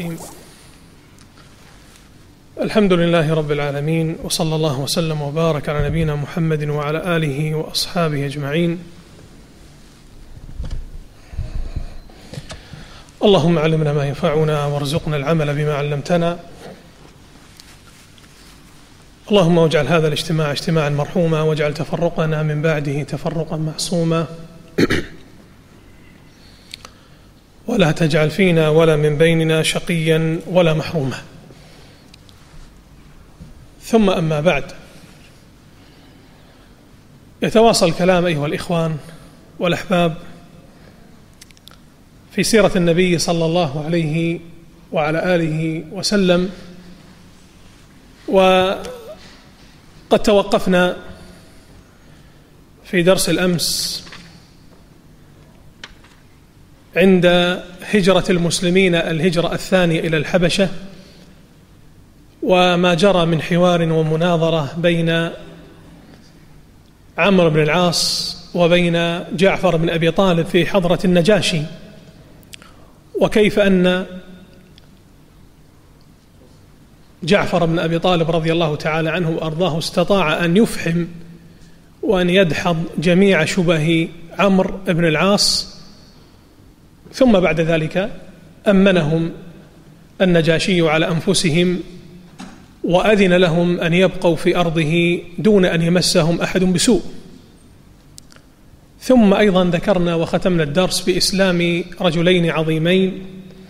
الرحيم. الحمد لله رب العالمين، وصلى الله وسلم وبارك على نبينا محمد وعلى آله وأصحابه أجمعين. اللهم علمنا ما ينفعنا وارزقنا العمل بما علمتنا. اللهم واجعل هذا الاجتماع اجتماعا مرحوما، واجعل تفرقنا من بعده تفرقا معصوما، ولا تجعل فينا ولا من بيننا شقيا ولا محروما. ثم أما بعد، يتواصل الكلام أيها الإخوان والأحباب في سيرة النبي صلى الله عليه وعلى آله وسلم. وقد توقفنا في درس الأمس عند هجرة المسلمين الهجرة الثانية إلى الحبشة، وما جرى من حوار ومناظرة بين عمرو بن العاص وبين جعفر بن أبي طالب في حضرة النجاشي، وكيف أن جعفر بن أبي طالب رضي الله تعالى عنه وأرضاه استطاع أن يفحم وأن يدحض جميع شبه عمرو بن العاص، ثم بعد ذلك أمنهم النجاشي على أنفسهم وأذن لهم أن يبقوا في أرضه دون أن يمسهم أحد بسوء. ثم أيضا ذكرنا وختمنا الدرس بإسلام رجلين عظيمين،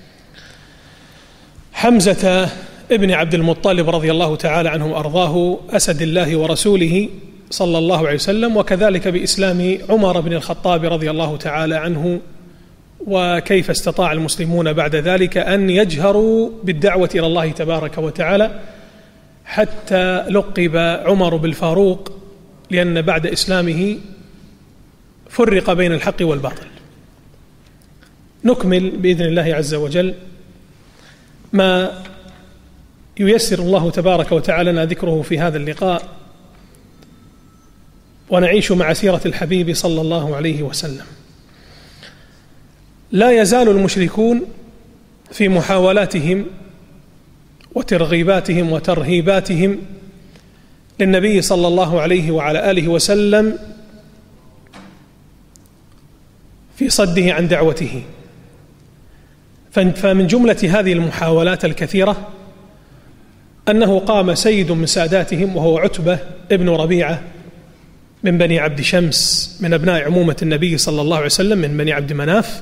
حمزة ابن عبد المطلب رضي الله تعالى عنه وأرضاه، أسد الله ورسوله صلى الله عليه وسلم، وكذلك بإسلام عمر بن الخطاب رضي الله تعالى عنه، وكيف استطاع المسلمون بعد ذلك أن يجهروا بالدعوة إلى الله تبارك وتعالى حتى لقب عمر بالفاروق، لأن بعد إسلامه فرق بين الحق والباطل. نكمل بإذن الله عز وجل ما ييسر الله تبارك وتعالى لنا ذكره في هذا اللقاء، ونعيش مع سيرة الحبيب صلى الله عليه وسلم. لا يزال المشركون في محاولاتهم وترغيباتهم وترهيباتهم للنبي صلى الله عليه وعلى آله وسلم في صده عن دعوته. فمن جملة هذه المحاولات الكثيرة أنه قام سيد من ساداتهم وهو عتبة ابن ربيعة من بني عبد شمس، من أبناء عمومة النبي صلى الله عليه وسلم من بني عبد مناف،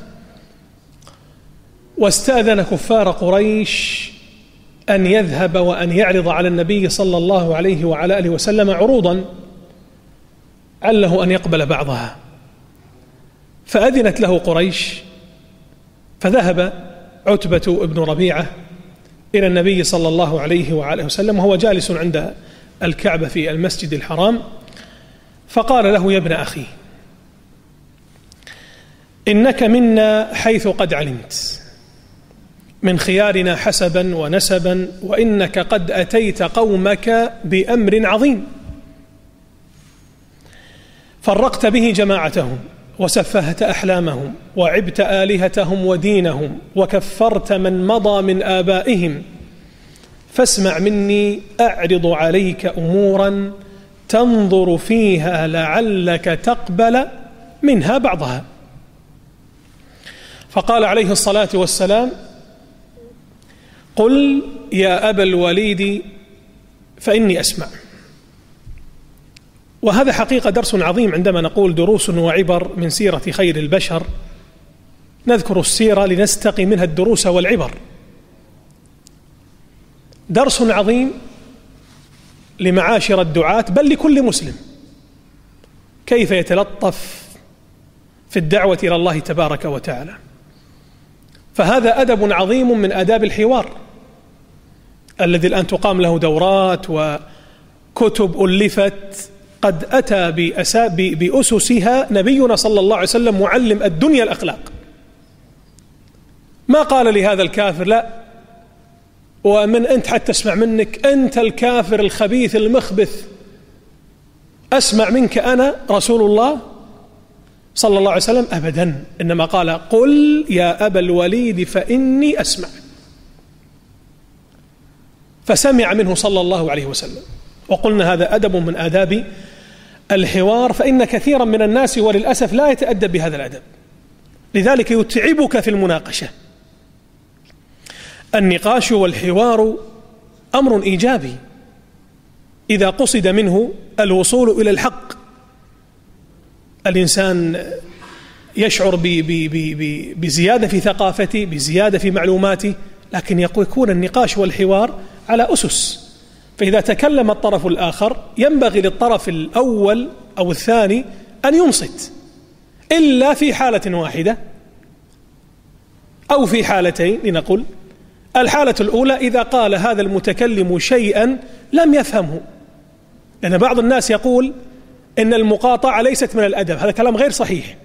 واستأذن كفار قريش أن يذهب وأن يعرض على النبي صلى الله عليه وعلى آله وسلم عروضا عله أن يقبل بعضها، فأذنت له قريش، فذهب عتبة ابن ربيعة إلى النبي صلى الله عليه وعلى آله وسلم وهو جالس عند الكعبة في المسجد الحرام، فقال له: يا ابن أخي، إنك منا حيث قد علمت، من خيارنا حسبا ونسبا، وإنك قد أتيت قومك بأمر عظيم، فرقت به جماعتهم وسفهت أحلامهم وعبت آلهتهم ودينهم وكفرت من مضى من آبائهم، فاسمع مني أعرض عليك أمورا تنظر فيها لعلك تقبل منها بعضها. فقال عليه الصلاة والسلام: قل يا أبا الوليد فإني أسمع. وهذا حقيقة درس عظيم. عندما نقول دروس وعبر من سيرة خير البشر، نذكر السيرة لنستقي منها الدروس والعبر. درس عظيم لمعاشر الدعاة، بل لكل مسلم، كيف يتلطف في الدعوة إلى الله تبارك وتعالى. فهذا أدب عظيم من آداب الحوار الذي الآن تقام له دورات وكتب ألفت، قد أتى بأسسها نبينا صلى الله عليه وسلم معلم الدنيا الأخلاق. ما قال لهذا الكافر: لا، ومن أنت حتى أسمع منك، أنت الكافر الخبيث المخبث، أسمع منك أنا رسول الله صلى الله عليه وسلم؟ أبدا، إنما قال: قل يا أبا الوليد فإني أسمع. فسمع منه صلى الله عليه وسلم. وقلنا هذا أدب من آداب الحوار، فإن كثيرا من الناس وللأسف لا يتأدب بهذا الأدب، لذلك يتعبك في المناقشة. النقاش والحوار أمر إيجابي إذا قصد منه الوصول إلى الحق. الإنسان يشعر بزيادة في ثقافته، بزيادة في معلوماته، لكن يكون النقاش والحوار على أسس. فإذا تكلم الطرف الآخر ينبغي للطرف الأول أو الثاني أن ينصت، إلا في حالة واحدة أو في حالتين لنقل. الحالة الأولى إذا قال هذا المتكلم شيئا لم يفهمه، لأن بعض الناس يقول إن المقاطعة ليست من الأدب، هذا كلام غير صحيح،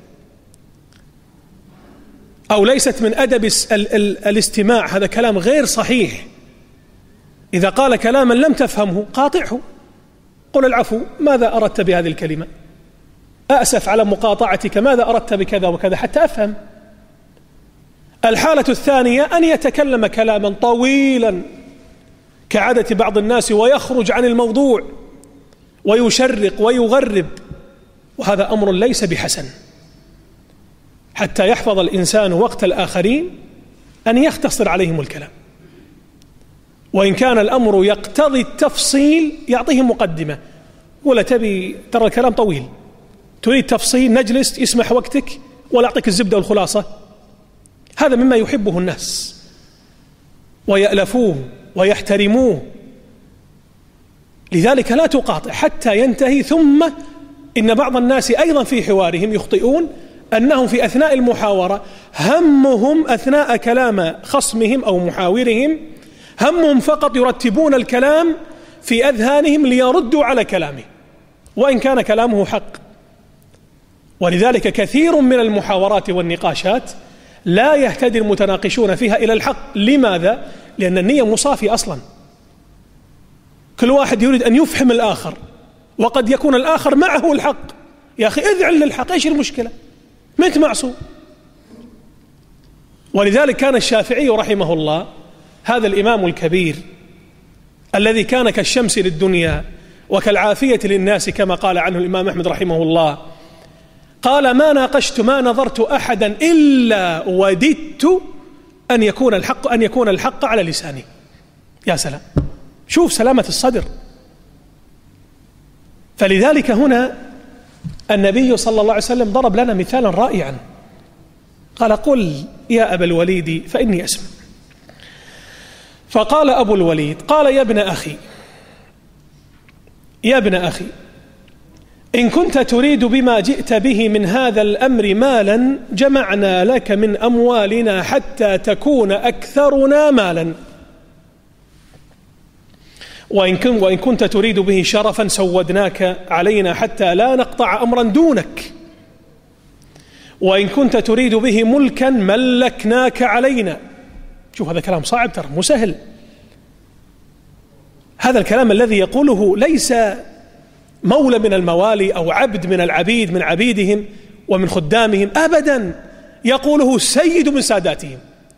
أو ليست من أدب الاستماع، هذا كلام غير صحيح. إذا قال كلاما لم تفهمه قاطعه، قل العفو، ماذا أردت بهذه الكلمة؟ أأسف على مقاطعتك، ماذا أردت بكذا وكذا حتى أفهم. الحالة الثانية أن يتكلم كلاما طويلا كعادة بعض الناس ويخرج عن الموضوع ويشرق ويغرب، وهذا أمر ليس بحسن. حتى يحفظ الإنسان وقت الآخرين أن يختصر عليهم الكلام، وإن كان الأمر يقتضي التفصيل يعطيهم مقدمة، ولا تبي ترى الكلام طويل تريد تفصيل، نجلس يسمح وقتك ولا أعطيك الزبدة والخلاصة. هذا مما يحبه الناس ويألفوه ويحترموه، لذلك لا تقاطع حتى ينتهي. ثم إن بعض الناس أيضا في حوارهم يخطئون، أنهم في أثناء المحاورة همهم أثناء كلام خصمهم أو محاورهم همهم فقط يرتبون الكلام في أذهانهم ليردوا على كلامه، وإن كان كلامه حق. ولذلك كثير من المحاورات والنقاشات لا يهتدي المتناقشون فيها إلى الحق. لماذا؟ لأن النية مصافية أصلا، كل واحد يريد أن يفهم الآخر، وقد يكون الآخر معه الحق. يا أخي اذعن للحق، إيش المشكلة؟ ما أنت معصوم. ولذلك كان الشافعي رحمه الله، هذا الإمام الكبير الذي كان كالشمس للدنيا وكالعافية للناس كما قال عنه الإمام أحمد رحمه الله، قال ما ناقشت ما نظرت أحدا إلا وددت أن يكون الحق على لساني. يا سلام، شوف سلامة الصدر. فلذلك هنا النبي صلى الله عليه وسلم ضرب لنا مثالا رائعا، قال قل يا أبا الوليد فإني أسمع. فقال أبو الوليد قال يا ابن أخي إن كنت تريد بما جئت به من هذا الأمر مالا جمعنا لك من أموالنا حتى تكون أكثرنا مالا، وإن كنت تريد به شرفا سودناك علينا حتى لا نقطع أمرا دونك، وإن كنت تريد به ملكا ملكناك علينا. شوف هذا كلام صعب ترى، مو سهل. هذا الكلام الذي يقوله ليس مولى من الموالي أو عبد من العبيد من عبيدهم ومن خدامهم أبدا، يقوله سيد من ساداتهم.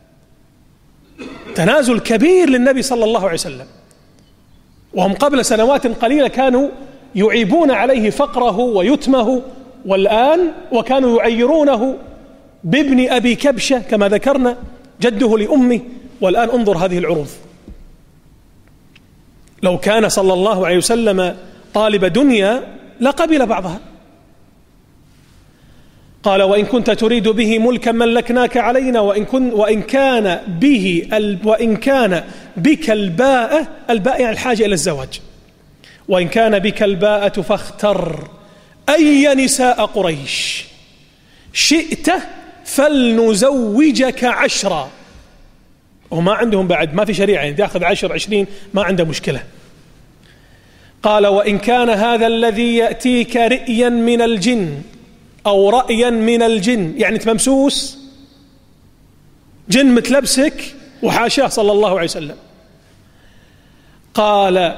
تنازل كبير للنبي صلى الله عليه وسلم، وهم قبل سنوات قليلة كانوا يعيبون عليه فقره ويتمه، والآن وكانوا يعيرونه بابن أبي كبشة كما ذكرنا جده لأمه. والآن انظر هذه العروض. لو كان صلى الله عليه وسلم طالب دنيا لقبل بعضها. قال وإن كنت تريد به ملكا ملكناك علينا، وإن كان بك الباءة يعني الحاجة إلى الزواج، وإن كان بك الباءة فاختر أي نساء قريش شئت فلنزوجك 10. وما عندهم بعد، ما في شريعة يعني تأخذ 10 20 ما عنده مشكلة. قال وإن كان هذا الذي يأتيك رئيا من الجن أو رأيا من الجن، يعني ممسوس جن متلبسك وحاشاه صلى الله عليه وسلم، قال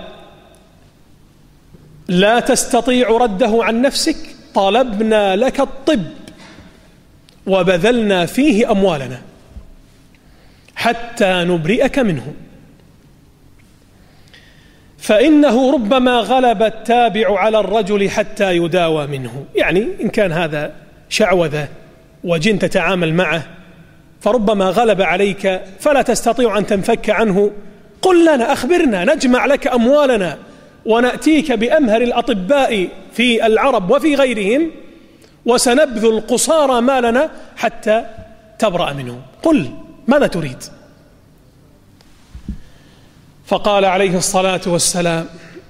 لا تستطيع رده عن نفسك طلبنا لك الطب وبذلنا فيه أموالنا حتى نبرئك منه. فإنه ربما غلب التابع على الرجل حتى يداوى منه. يعني إن كان هذا شعوذة وجن تتعامل معه فربما غلب عليك فلا تستطيع أن تنفك عنه، قل لنا، أخبرنا، نجمع لك أموالنا ونأتيك بأمهر الأطباء في العرب وفي غيرهم وسنبذل قصارى مالنا حتى تبرأ منه. قل ماذا تريد؟ فقال عليه الصلاة والسلام: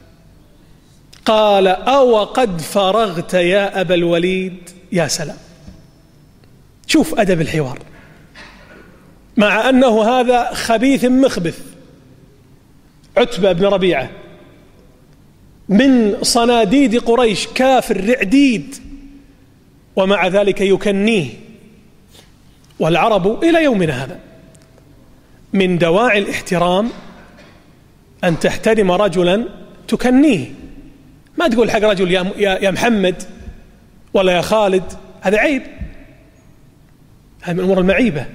قال: أو قد فرغت يا أبا الوليد؟ يا سلام، شوف أدب الحوار، مع أنه هذا خبيث مخبث عتبة بن ربيعة من صناديد قريش، كافر رعديد، ومع ذلك يكنيه. والعرب إلى يومنا هذا من دواعي الاحترام أن تحترم رجلا تكنيه، ما تقول حق رجل يا محمد ولا يا خالد، هذا عيب، هذه من الأمور المعيبة.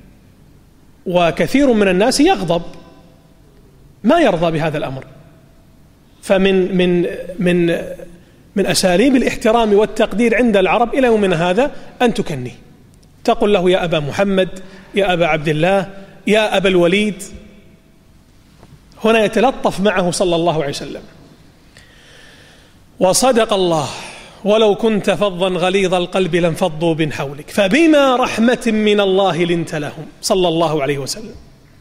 وكثير من الناس يغضب، ما يرضى بهذا الأمر. فمن من من من أساليب الاحترام والتقدير عند العرب إلى يومنا هذا أن تكنيه، تقول له يا أبا محمد، يا أبا عبد الله، يا أبا الوليد. هنا يتلطف معه صلى الله عليه وسلم. وصدق الله: ولو كنت فظا غليظ القلب لانفضوا من حولك فبما رحمة من الله لنت لهم، صلى الله عليه وسلم.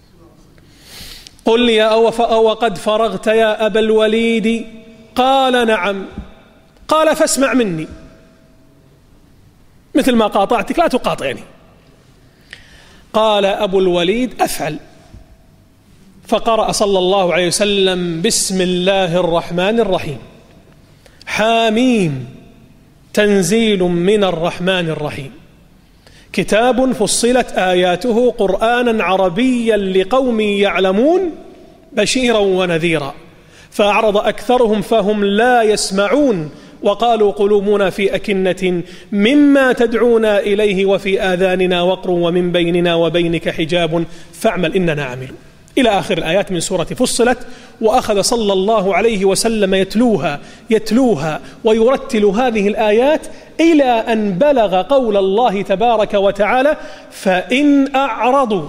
قل يا أو قد فرغت يا أبا الوليد؟ قال: نعم. قال: فاسمع مني، مثل ما قاطعتك لا تقاطعني. قال أبو الوليد: أفعل. فقرأ صلى الله عليه وسلم: بسم الله الرحمن الرحيم، حاميم، تنزيل من الرحمن الرحيم، كتاب فصلت آياته قرآنا عربيا لقوم يعلمون بشيرا ونذيرا، فأعرض أكثرهم فهم لا يسمعون، وقالوا قلوبنا في أكنة مما تدعونا إليه وفي آذاننا وقر ومن بيننا وبينك حجاب فاعمل إننا عاملون، إلى آخر الآيات من سورة فصلت. وأخذ صلى الله عليه وسلم يتلوها ويرتل هذه الآيات إلى أن بلغ قول الله تبارك وتعالى: فإن أعرضوا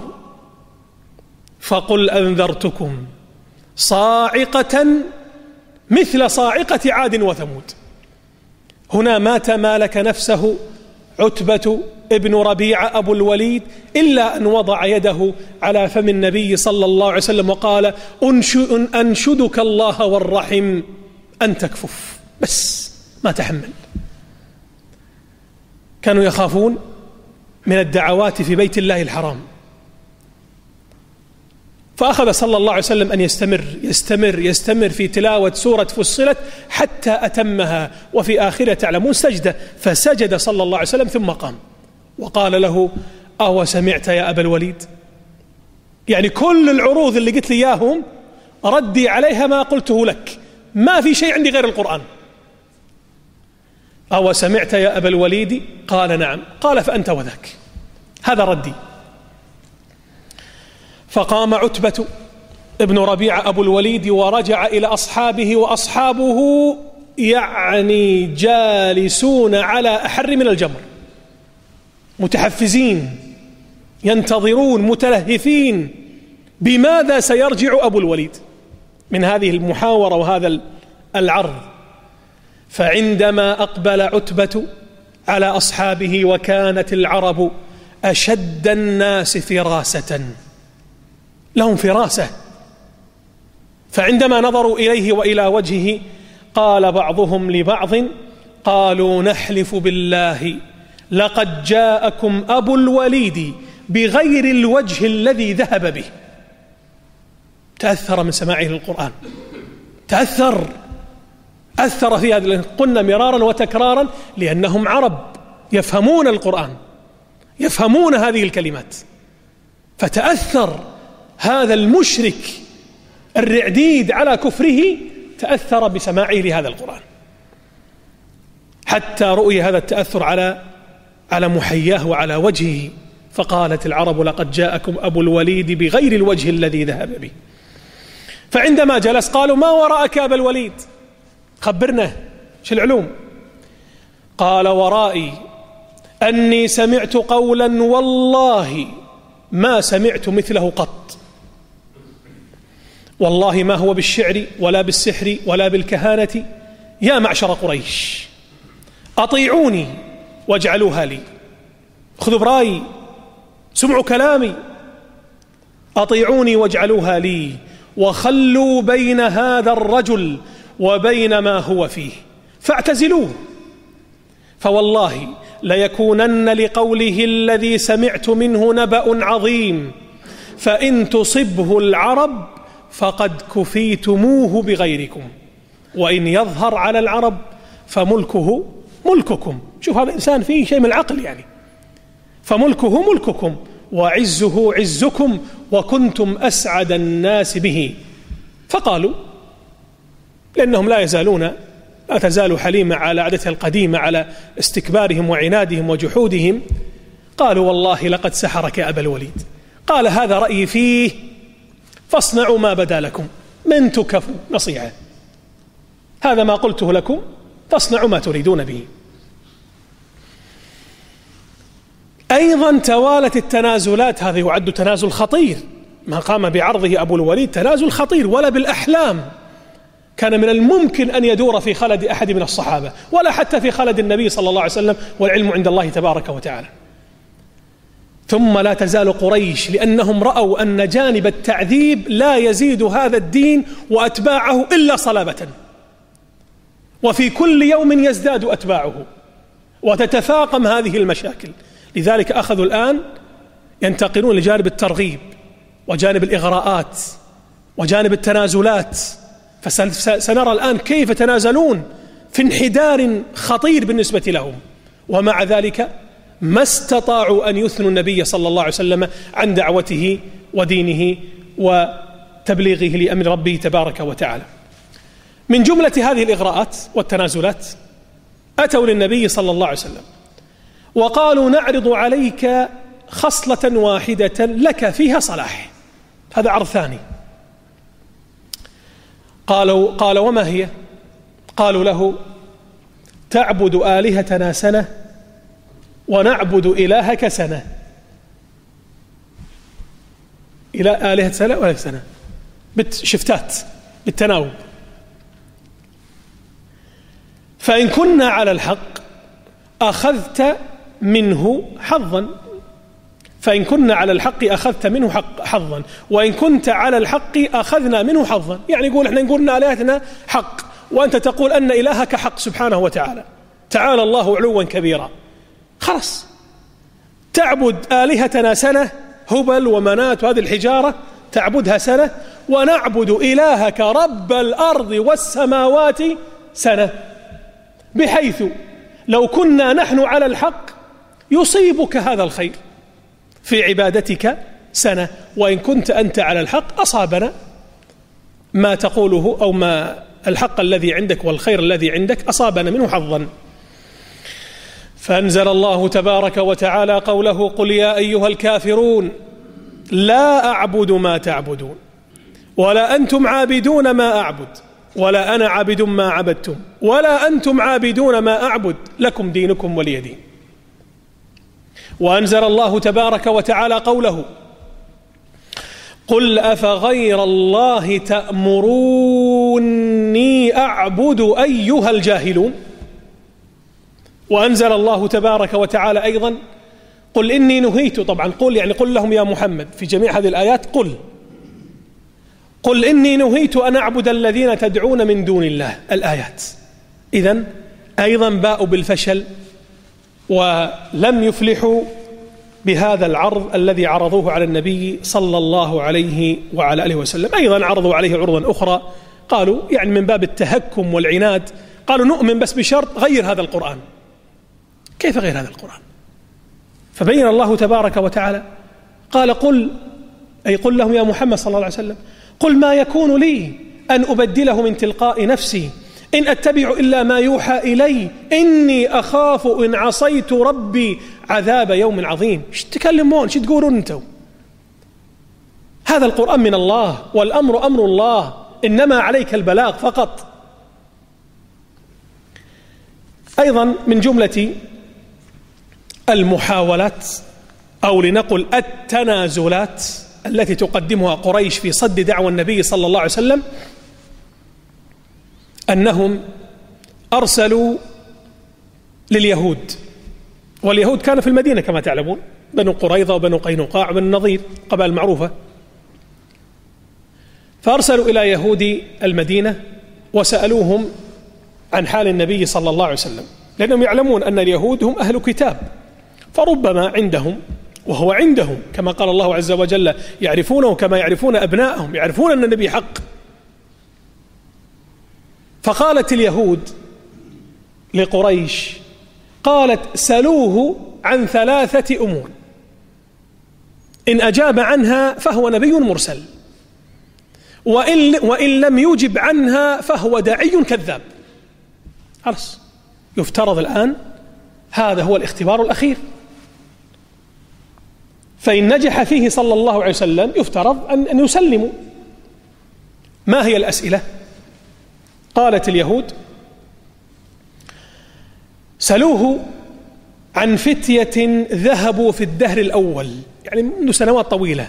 فقل أنذرتكم صاعقة مثل صاعقة عاد وثمود. هنا ما تمالك نفسه عتبة ابن ربيعة أبو الوليد إلا أن وضع يده على فم النبي صلى الله عليه وسلم وقال: أنشدك الله والرحم أن تكفف. بس ما تحمل. كانوا يخافون من الدعوات في بيت الله الحرام، فأخذ صلى الله عليه وسلم أن يستمر في تلاوة سورة فصلت حتى أتمها، وفي آخرها تعلمون سجدة، فسجد صلى الله عليه وسلم ثم قام وقال له: أو سمعت يا أبا الوليد؟ يعني كل العروض اللي قلت لي إياهم ردي عليها ما قلته لك، ما في شيء عندي غير القرآن. أو سمعت يا أبا الوليد؟ قال: نعم. قال: فأنت وذاك، هذا ردي. فقام عتبة ابن ربيعة أبو الوليد ورجع إلى أصحابه، وأصحابه يعني جالسون على أحر من الجمر، متحفزين ينتظرون متلهفين بماذا سيرجع أبو الوليد من هذه المحاورة وهذا العرض. فعندما أقبل عتبة على أصحابه، وكانت العرب أشد الناس فراسة، لهم فراسة، فعندما نظروا إليه وإلى وجهه قال بعضهم لبعض: قالوا نحلف بالله لقد جاءكم أبو الوليد بغير الوجه الذي ذهب به. تأثر من سماعه القرآن، أثر في هذا. قلنا مرارا وتكرارا لأنهم عرب يفهمون القرآن، يفهمون هذه الكلمات، فتأثر هذا المشرك الرعديد على كفره، تأثر بسماعه لهذا القرآن، حتى رؤي هذا التأثر على محياه وعلى وجهه. فقالت العرب: لقد جاءكم أبو الوليد بغير الوجه الذي ذهب به. فعندما جلس قالوا: ما وراءك أبا الوليد؟ خبرنا شو العلوم؟ قال: ورائي أني سمعت قولا والله ما سمعت مثله قط، والله ما هو بالشعر ولا بالسحر ولا بالكهانة، يا معشر قريش أطيعوني واجعلوها لي، خذوا برأيي، سمعوا كلامي، أطيعوني واجعلوها لي، وخلوا بين هذا الرجل وبين ما هو فيه، فاعتزلوه، فوالله ليكونن لقوله الذي سمعت منه نبأ عظيم، فإن تصبه العرب فقد كفيتموه بغيركم، وإن يظهر على العرب فملكه ملككم. شوف هذا الإنسان فيه شيء من العقل يعني. فملكه ملككم وعزه عزكم وكنتم أسعد الناس به. فقالوا، لأنهم لا تزال حليمة على عادتها القديمة على استكبارهم وعنادهم وجحودهم، قالوا: والله لقد سحرك أبا الوليد. قال: هذا رأيي فيه، فاصنعوا ما بدا لكم، من تكفوا نصيحة، هذا ما قلته لكم، فاصنعوا ما تريدون به. أيضا توالت التنازلات، هذا يعد تنازل خطير، ما قام بعرضه أبو الوليد تنازل خطير، ولا بالأحلام كان من الممكن أن يدور في خلد أحد من الصحابة، ولا حتى في خلد النبي صلى الله عليه وسلم، والعلم عند الله تبارك وتعالى. ثم لا تزال قريش، لأنهم رأوا أن جانب التعذيب لا يزيد هذا الدين وأتباعه إلا صلابة، وفي كل يوم يزداد أتباعه وتتفاقم هذه المشاكل. لذلك أخذوا الآن ينتقلون لجانب الترغيب وجانب الإغراءات وجانب التنازلات، فسنرى الآن كيف تنازلون في انحدار خطير بالنسبة لهم، ومع ذلك ما استطاعوا أن يثنوا النبي صلى الله عليه وسلم عن دعوته ودينه وتبليغه لأمر ربه تبارك وتعالى. من جملة هذه الإغراءات والتنازلات أتوا للنبي صلى الله عليه وسلم وقالوا: نعرض عليك خصلة واحدة لك فيها صلاح. هذا عرض ثاني. قال: وما هي؟ قالوا له: تعبد آلهتنا سنة ونعبد إلهك سنة. إلى آلهة سنة ولا سنة، شفتات بالتناوب. فإن كنا على الحق أخذت منه حظا، فإن كنا على الحق أخذت منه حظا، وإن كنت على الحق أخذنا منه حظا. يعني يقول إحنا نقول أن آلهتنا حق، وأنت تقول أن إلهك حق سبحانه وتعالى، تعالى الله علوا كبيرا. خلاص، تعبد آلهتنا سنة، هبل ومنات وهذه الحجارة تعبدها سنة، ونعبد إلهك رب الأرض والسماوات سنة، بحيث لو كنا نحن على الحق يصيبك هذا الخير في عبادتك سنة، وإن كنت أنت على الحق أصابنا ما تقوله، أو ما الحق الذي عندك والخير الذي عندك أصابنا منه حظا. فأنزل الله تبارك وتعالى قوله: قل يا أيها الكافرون لا أعبد ما تعبدون ولا أنتم عابدون ما أعبد ولا أنا عابد ما عبدتم ولا أنتم عابدون ما أعبد لكم دينكم ولي دين. وأنزل الله تبارك وتعالى قوله: قل أفغير الله تأمروني أعبد أيها الجاهلون. وأنزل الله تبارك وتعالى أيضا: قل إني نهيت. طبعا قل يعني قل لهم يا محمد في جميع هذه الآيات، قل إني نهيت أن أعبد الذين تدعون من دون الله، الآيات. إذن أيضا باءوا بالفشل ولم يفلحوا بهذا العرض الذي عرضوه على النبي صلى الله عليه وعلى آله وسلم. أيضا عرضوا عليه عروضا أخرى، قالوا يعني من باب التهكم والعناد، قالوا: نؤمن بس بشرط غير هذا القرآن. كيف غير هذا القرآن؟ فبين الله تبارك وتعالى قال: قل لهم يا محمد صلى الله عليه وسلم: قل ما يكون لي أن أبدله من تلقاء نفسي إن أتبع إلا ما يوحى إلي إني أخاف إن عصيت ربي عذاب يوم عظيم. ايش تكلمون؟ ايش تقولون أنتم؟ هذا القرآن من الله، والأمر أمر الله، إنما عليك البلاغ فقط. أيضا من جملة المحاولات أو لنقل التنازلات التي تقدمها قريش في صد دعوى النبي صلى الله عليه وسلم أنهم أرسلوا لليهود، واليهود كانوا في المدينة كما تعلمون، بنو قريظة وبنو قينقاع وبنو النضير، قبائل معروفة. فأرسلوا إلى يهود المدينة وسألوهم عن حال النبي صلى الله عليه وسلم، لأنهم يعلمون أن اليهود هم أهل كتاب، فربما عندهم وهو عندهم كما قال الله عز وجل يعرفونه كما يعرفون أبنائهم، يعرفون أن النبي حق. فقالت اليهود لقريش، قالت سلوه عن 3 أمور، إن أجاب عنها فهو نبي مرسل، وإن لم يجب عنها فهو داعي كذاب. خلاص، يفترض الآن هذا هو الاختبار الأخير، فإن نجح فيه صلى الله عليه وسلم يفترض أن يسلموا. ما هي الأسئلة؟ قالت اليهود سلوه عن فتية ذهبوا في الدهر الأول، يعني منذ سنوات طويلة،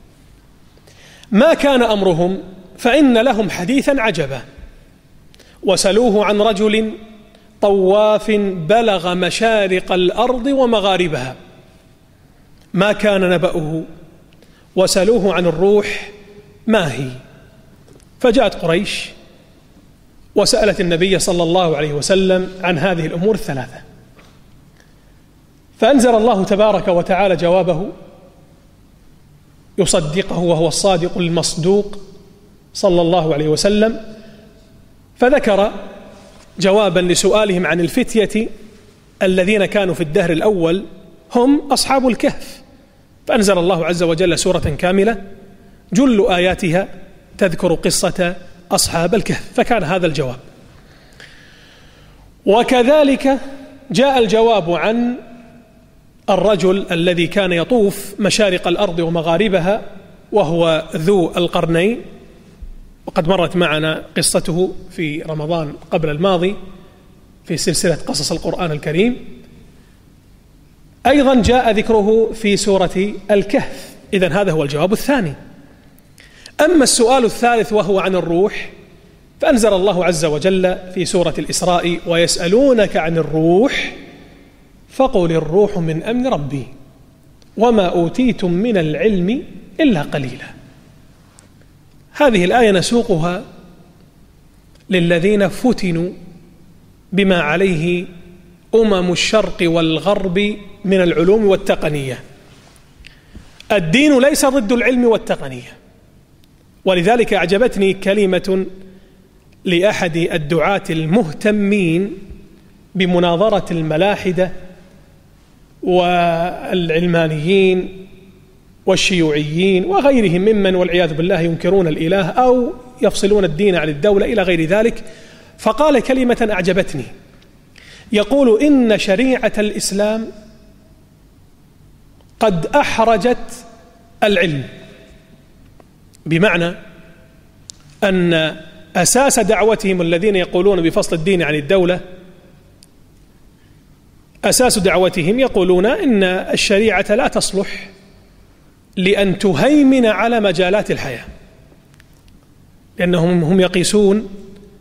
ما كان أمرهم فإن لهم حديثا عجبا، وسلوه عن رجل طواف بلغ مشارق الأرض ومغاربها، ما كان نبأه، وسلوه عن الروح ما هي. فجاءت قريش وسألت النبي صلى الله عليه وسلم عن هذه الأمور 3، فأنزل الله تبارك وتعالى جوابه يصدقه وهو الصادق المصدوق صلى الله عليه وسلم، فذكر جوابا لسؤالهم عن الفتية الذين كانوا في الدهر الأول هم أصحاب الكهف، فأنزل الله عز وجل سورة كاملة جل آياتها تذكر قصة أصحاب الكهف، فكان هذا الجواب. وكذلك جاء الجواب عن الرجل الذي كان يطوف مشارق الأرض ومغاربها وهو ذو القرنين، وقد مرت معنا قصته في رمضان قبل الماضي في سلسلة قصص القرآن الكريم. أيضا جاء ذكره في سورة الكهف. إذن هذا هو الجواب الثاني. أما السؤال الثالث وهو عن الروح، فأنزل الله عز وجل في سورة الإسراء ويسألونك عن الروح فقل الروح من أمر ربي وما أوتيتم من العلم إلا قليلا. هذه الآية نسوقها للذين فتنوا بما عليه الشرق والغرب من العلوم والتقنية. الدين ليس ضد العلم والتقنية، ولذلك أعجبتني كلمة لأحد الدعاة المهتمين بمناظرة الملاحدة والعلمانيين والشيوعيين وغيرهم ممن والعياذ بالله ينكرون الإله أو يفصلون الدين عن الدولة إلى غير ذلك. فقال كلمة أعجبتني، يقول إن شريعة الإسلام قد أحرجت العلم، بمعنى أن أساس دعوتهم الذين يقولون بفصل الدين عن الدولة، أساس دعوتهم يقولون إن الشريعة لا تصلح لأن تهيمن على مجالات الحياة، لأنهم هم يقيسون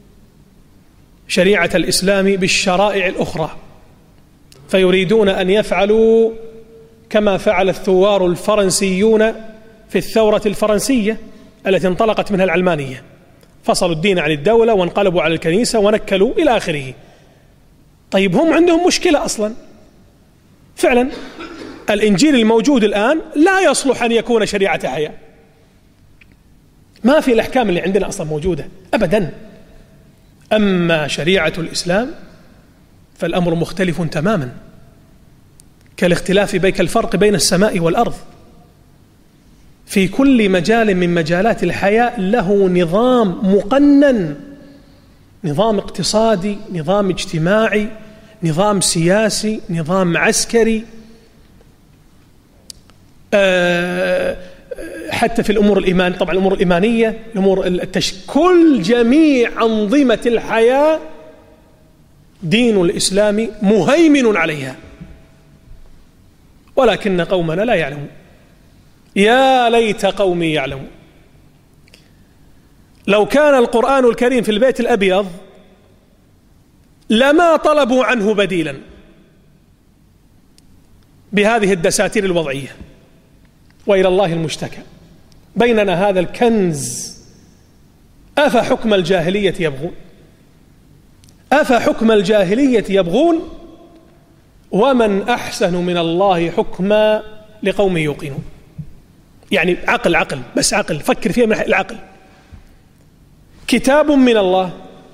شريعة الإسلام بالشرائع الأخرى، فيريدون أن يفعلوا كما فعل الثوار الفرنسيون في الثورة الفرنسية التي انطلقت منها العلمانية، فصلوا الدين عن الدولة وانقلبوا على الكنيسة ونكلوا إلى آخره. طيب هم عندهم مشكلة أصلا، فعلا الإنجيل الموجود الآن لا يصلح أن يكون شريعة حياة، ما في الأحكام اللي عندنا أصلا موجودة أبدا. أما شريعة الإسلام فالأمر مختلف تماما، كالاختلاف كالفرق بين السماء والأرض. في كل مجال من مجالات الحياة له نظام مقنن، نظام اقتصادي، نظام اجتماعي، نظام سياسي، نظام عسكري، حتى في الأمور الإيمان، طبعا الأمور الإيمانية، الأمور كل جميع أنظمة الحياة دين الإسلام مهيمن عليها، ولكن قومنا لا يعلمون. يا ليت قومي يعلمون. لو كان القرآن الكريم في البيت الأبيض لما طلبوا عنه بديلا بهذه الدساتير الوضعية، وإلى الله المشتكى. بيننا هذا الكنز. أفحكم الجاهلية يبغون، أفحكم الجاهلية يبغون ومن أحسن من الله حكما لقوم يوقنون. يعني عقل بس عقل، فكر فيها من العقل. كتاب من الله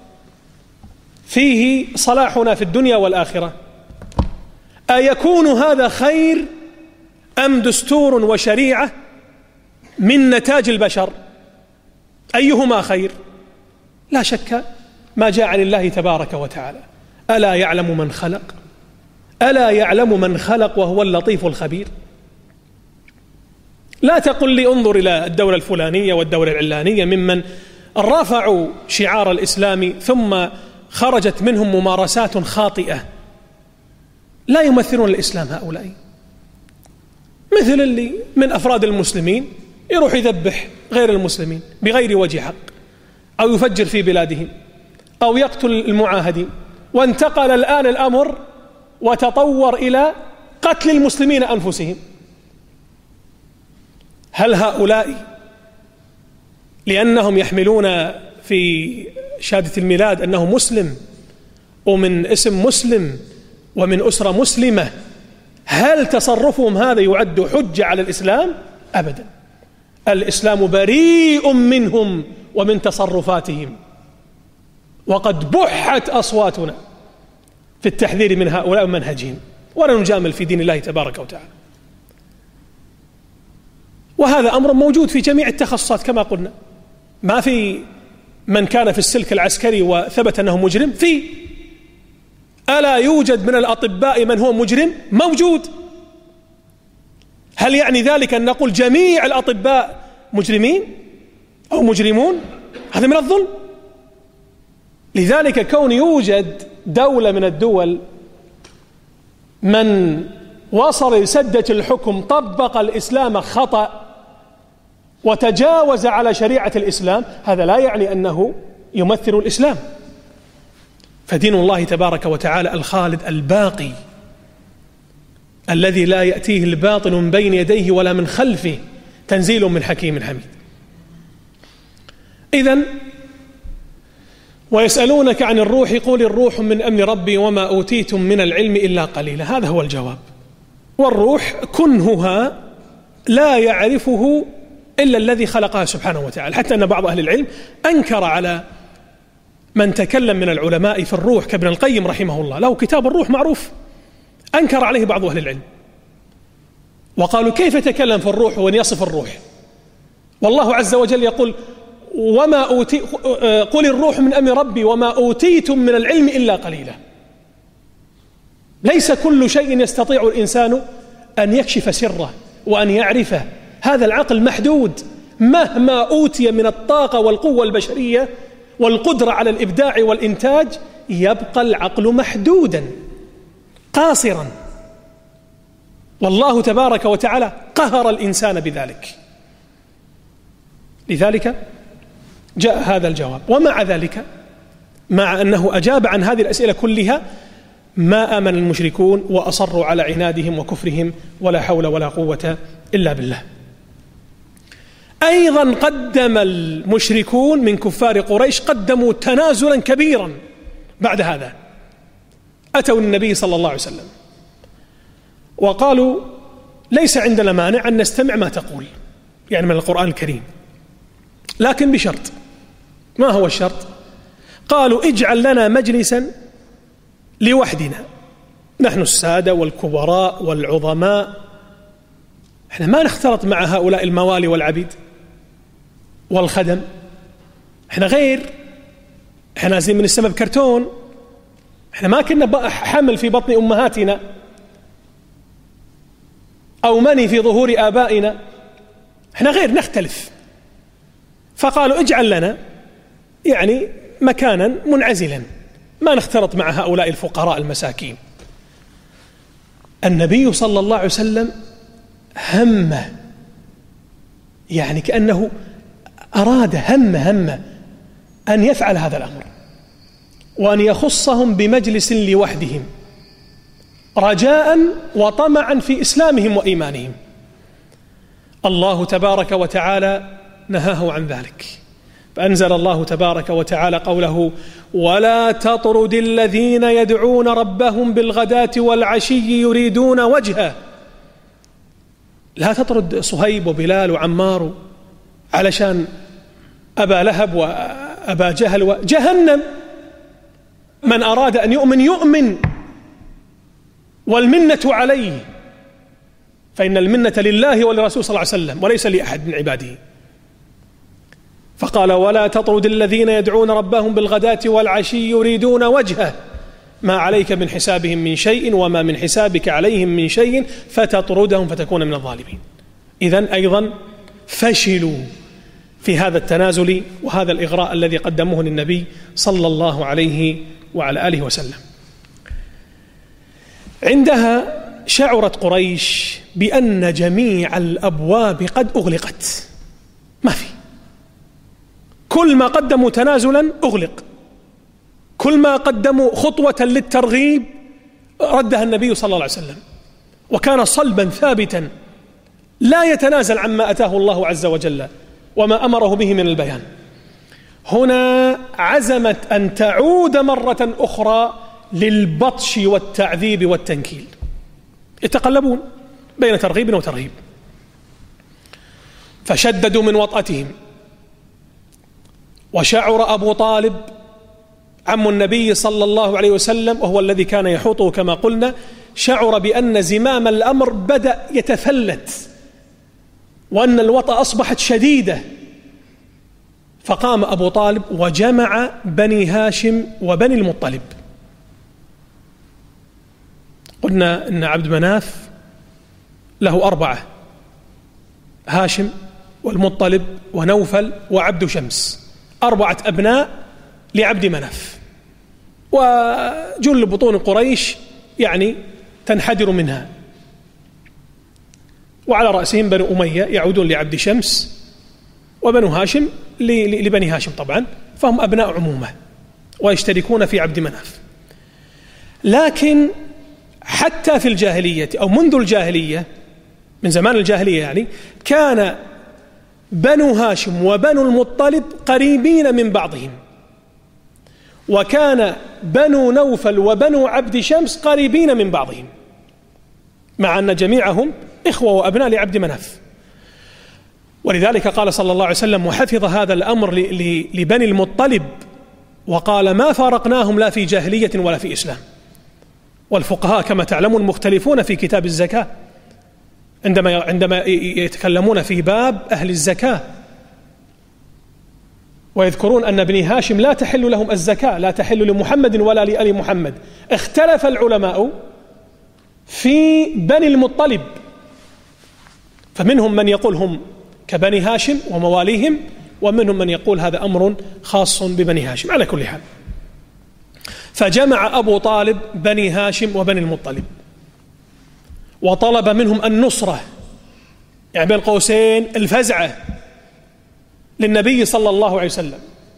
فيه صلاحنا في الدنيا والآخرة، أيكون هذا خير أم دستور وشريعة من نتاج البشر؟ أيهما خير؟ لا شك ما جاء عن الله تبارك وتعالى. ألا يعلم من خلق؟ ألا يعلم من خلق وهو اللطيف الخبير؟ لا تقل لي انظر إلى الدولة الفلانية والدولة العلانية ممن رفعوا شعار الإسلام ثم خرجت منهم ممارسات خاطئة. لا يمثلون الإسلام هؤلاء، مثل اللي من أفراد المسلمين يروح يذبح غير المسلمين بغير وجه حق، أو يفجر في بلادهم، أو يقتل المعاهدين. وانتقل الآن الأمر وتطور إلى قتل المسلمين أنفسهم. هل هؤلاء لأنهم يحملون في شهادة الميلاد أنه مسلم ومن اسم مسلم ومن أسرة مسلمة، هل تصرفهم هذا يعد حجة على الإسلام؟ أبدا. الإسلام بريء منهم ومن تصرفاتهم، وقد بحت أصواتنا في التحذير من هؤلاء ومنهجهم، ولا نجامل في دين الله تبارك وتعالى. وهذا أمر موجود في جميع التخصصات كما قلنا. ما في من كان في السلك العسكري وثبت أنه مجرم، ألا يوجد من الأطباء من هو مجرم؟ موجود. هل يعني ذلك أن نقول جميع الأطباء مجرمين أو مجرمون؟ هذا من الظلم. لذلك كون يوجد دولة من الدول من وصل لسدة الحكم طبق الإسلام خطأ وتجاوز على شريعة الإسلام، هذا لا يعني أنه يمثل الإسلام. فدين الله تبارك وتعالى الخالد الباقي الذي لا يأتيه الباطل من بين يديه ولا من خلفه، تنزيل من حكيم حميد. إذن ويسألونك عن الروح قل الروح من أمر ربي وما أوتيتم من العلم إلا قليلا. هذا هو الجواب. والروح كنهها لا يعرفه إلا الذي خلقها سبحانه وتعالى، حتى أن بعض أهل العلم أنكر على من تكلم من العلماء في الروح كابن القيم رحمه الله، له كتاب الروح معروف، أنكر عليه بعض أهل العلم وقالوا كيف تكلم في الروح وأن يصف الروح؟ والله عز وجل يقول قل الروح من أمر ربي وما أوتيتم من العلم إلا قليلا. ليس كل شيء يستطيع الإنسان أن يكشف سره وأن يعرفه، هذا العقل محدود. مهما أوتي من الطاقة والقوة البشرية والقدرة على الإبداع والإنتاج، يبقى العقل محدودا قاصرا. والله تبارك وتعالى قهر الإنسان بذلك. لذلك جاء هذا الجواب. ومع ذلك، مع أنه أجاب عن هذه الأسئلة كلها، ما آمن المشركون وأصروا على عنادهم وكفرهم، ولا حول ولا قوة إلا بالله. أيضا قدم المشركون من كفار قريش قدموا تنازلا كبيرا بعد هذا. أتوا النبي صلى الله عليه وسلم وقالوا ليس عندنا مانع أن نستمع ما تقول، يعني من القرآن الكريم، لكن بشرط. ما هو الشرط؟ قالوا اجعل لنا مجلسا لوحدنا، نحن السادة والكبراء والعظماء، احنا ما نختلط مع هؤلاء الموالي والعبيد والخدم، احنا غير، احنا نازلين من السماء بكرتون، احنا ما كنا حمل في بطن أمهاتنا أو مني في ظهور آبائنا، احنا غير نختلف. فقالوا اجعل لنا يعني مكانا منعزلا ما نختلط مع هؤلاء الفقراء المساكين. النبي صلى الله عليه وسلم همه، يعني كأنه أراد همه أن يفعل هذا الأمر وأن يخصهم بمجلس لوحدهم رجاء وطمعا في إسلامهم وإيمانهم. الله تبارك وتعالى نهاه عن ذلك، فأنزل الله تبارك وتعالى قوله: ولا تطرد الذين يدعون ربهم بالغداة والعشي يريدون وجهه. لا تطرد صهيب وبلال وعمار علشان أبا لهب وأبا جهل وجهنم. من أراد أن يؤمن والمنة عليه، فإن المنة لله ولرسول صلى الله عليه وسلم وليس لأحد من عباده. فقال: ولا تطرد الذين يدعون ربهم بالغداة والعشي يريدون وجهه ما عليك من حسابهم من شيء وما من حسابك عليهم من شيء فتطردهم فتكون من الظالمين. إذن أيضا فشلوا في هذا التنازل وهذا الإغراء الذي قدموه للنبي صلى الله عليه وعلى آله وسلم. عندها شعرت قريش بأن جميع الأبواب قد أغلقت، ما في، كل ما قدموا تنازلا أغلق، كل ما قدموا خطوة للترغيب ردها النبي صلى الله عليه وسلم، وكان صلبا ثابتا لا يتنازل عما أتاه الله عز وجل وما أمره به من البيان. هنا عزمت أن تعود مرة أخرى للبطش والتعذيب والتنكيل، يتقلبون بين ترغيب وترهيب. فشددوا من وطأتهم، وشعر أبو طالب عم النبي صلى الله عليه وسلم وهو الذي كان يحوطه كما قلنا، شعر بأن زمام الأمر بدأ يتفلت وأن الوطأ أصبحت شديدة. فقام أبو طالب وجمع بني هاشم وبني المطلب. قلنا إن عبد مناف له 4: هاشم والمطلب ونوفل وعبد شمس، 4 أبناء لعبد مناف، وجل بطون قريش يعني تنحدر منها، وعلى رأسهم بنو أمية يعودون لعبد شمس، وبنو هاشم لبني هاشم طبعا، فهم أبناء عمومة ويشتركون في عبد مناف. لكن حتى في الجاهلية أو منذ الجاهلية، من زمان الجاهلية يعني، كان بنو هاشم وبنو المطلب قريبين من بعضهم، وكان بنو نوفل وبنو عبد شمس قريبين من بعضهم، مع أن جميعهم إخوة وأبناء لعبد مناف. ولذلك قال صلى الله عليه وسلم وحفظ هذا الأمر لبني المطلب وقال: ما فارقناهم لا في جاهلية ولا في إسلام. والفقهاء كما تعلمون مختلفون في كتاب الزكاة عندما يتكلمون في باب أهل الزكاة، ويذكرون أن بني هاشم لا تحل لهم الزكاة، لا تحل لمحمد ولا لآل محمد. اختلف العلماء في بني المطلب، فمنهم من يقول هم كبني هاشم ومواليهم، ومنهم من يقول هذا أمر خاص ببني هاشم. على كل حال، فجمع أبو طالب بني هاشم وبني المطلب وطلب منهم النصرة، يعني بين قوسين الفزعة للنبي صلى الله عليه وسلم،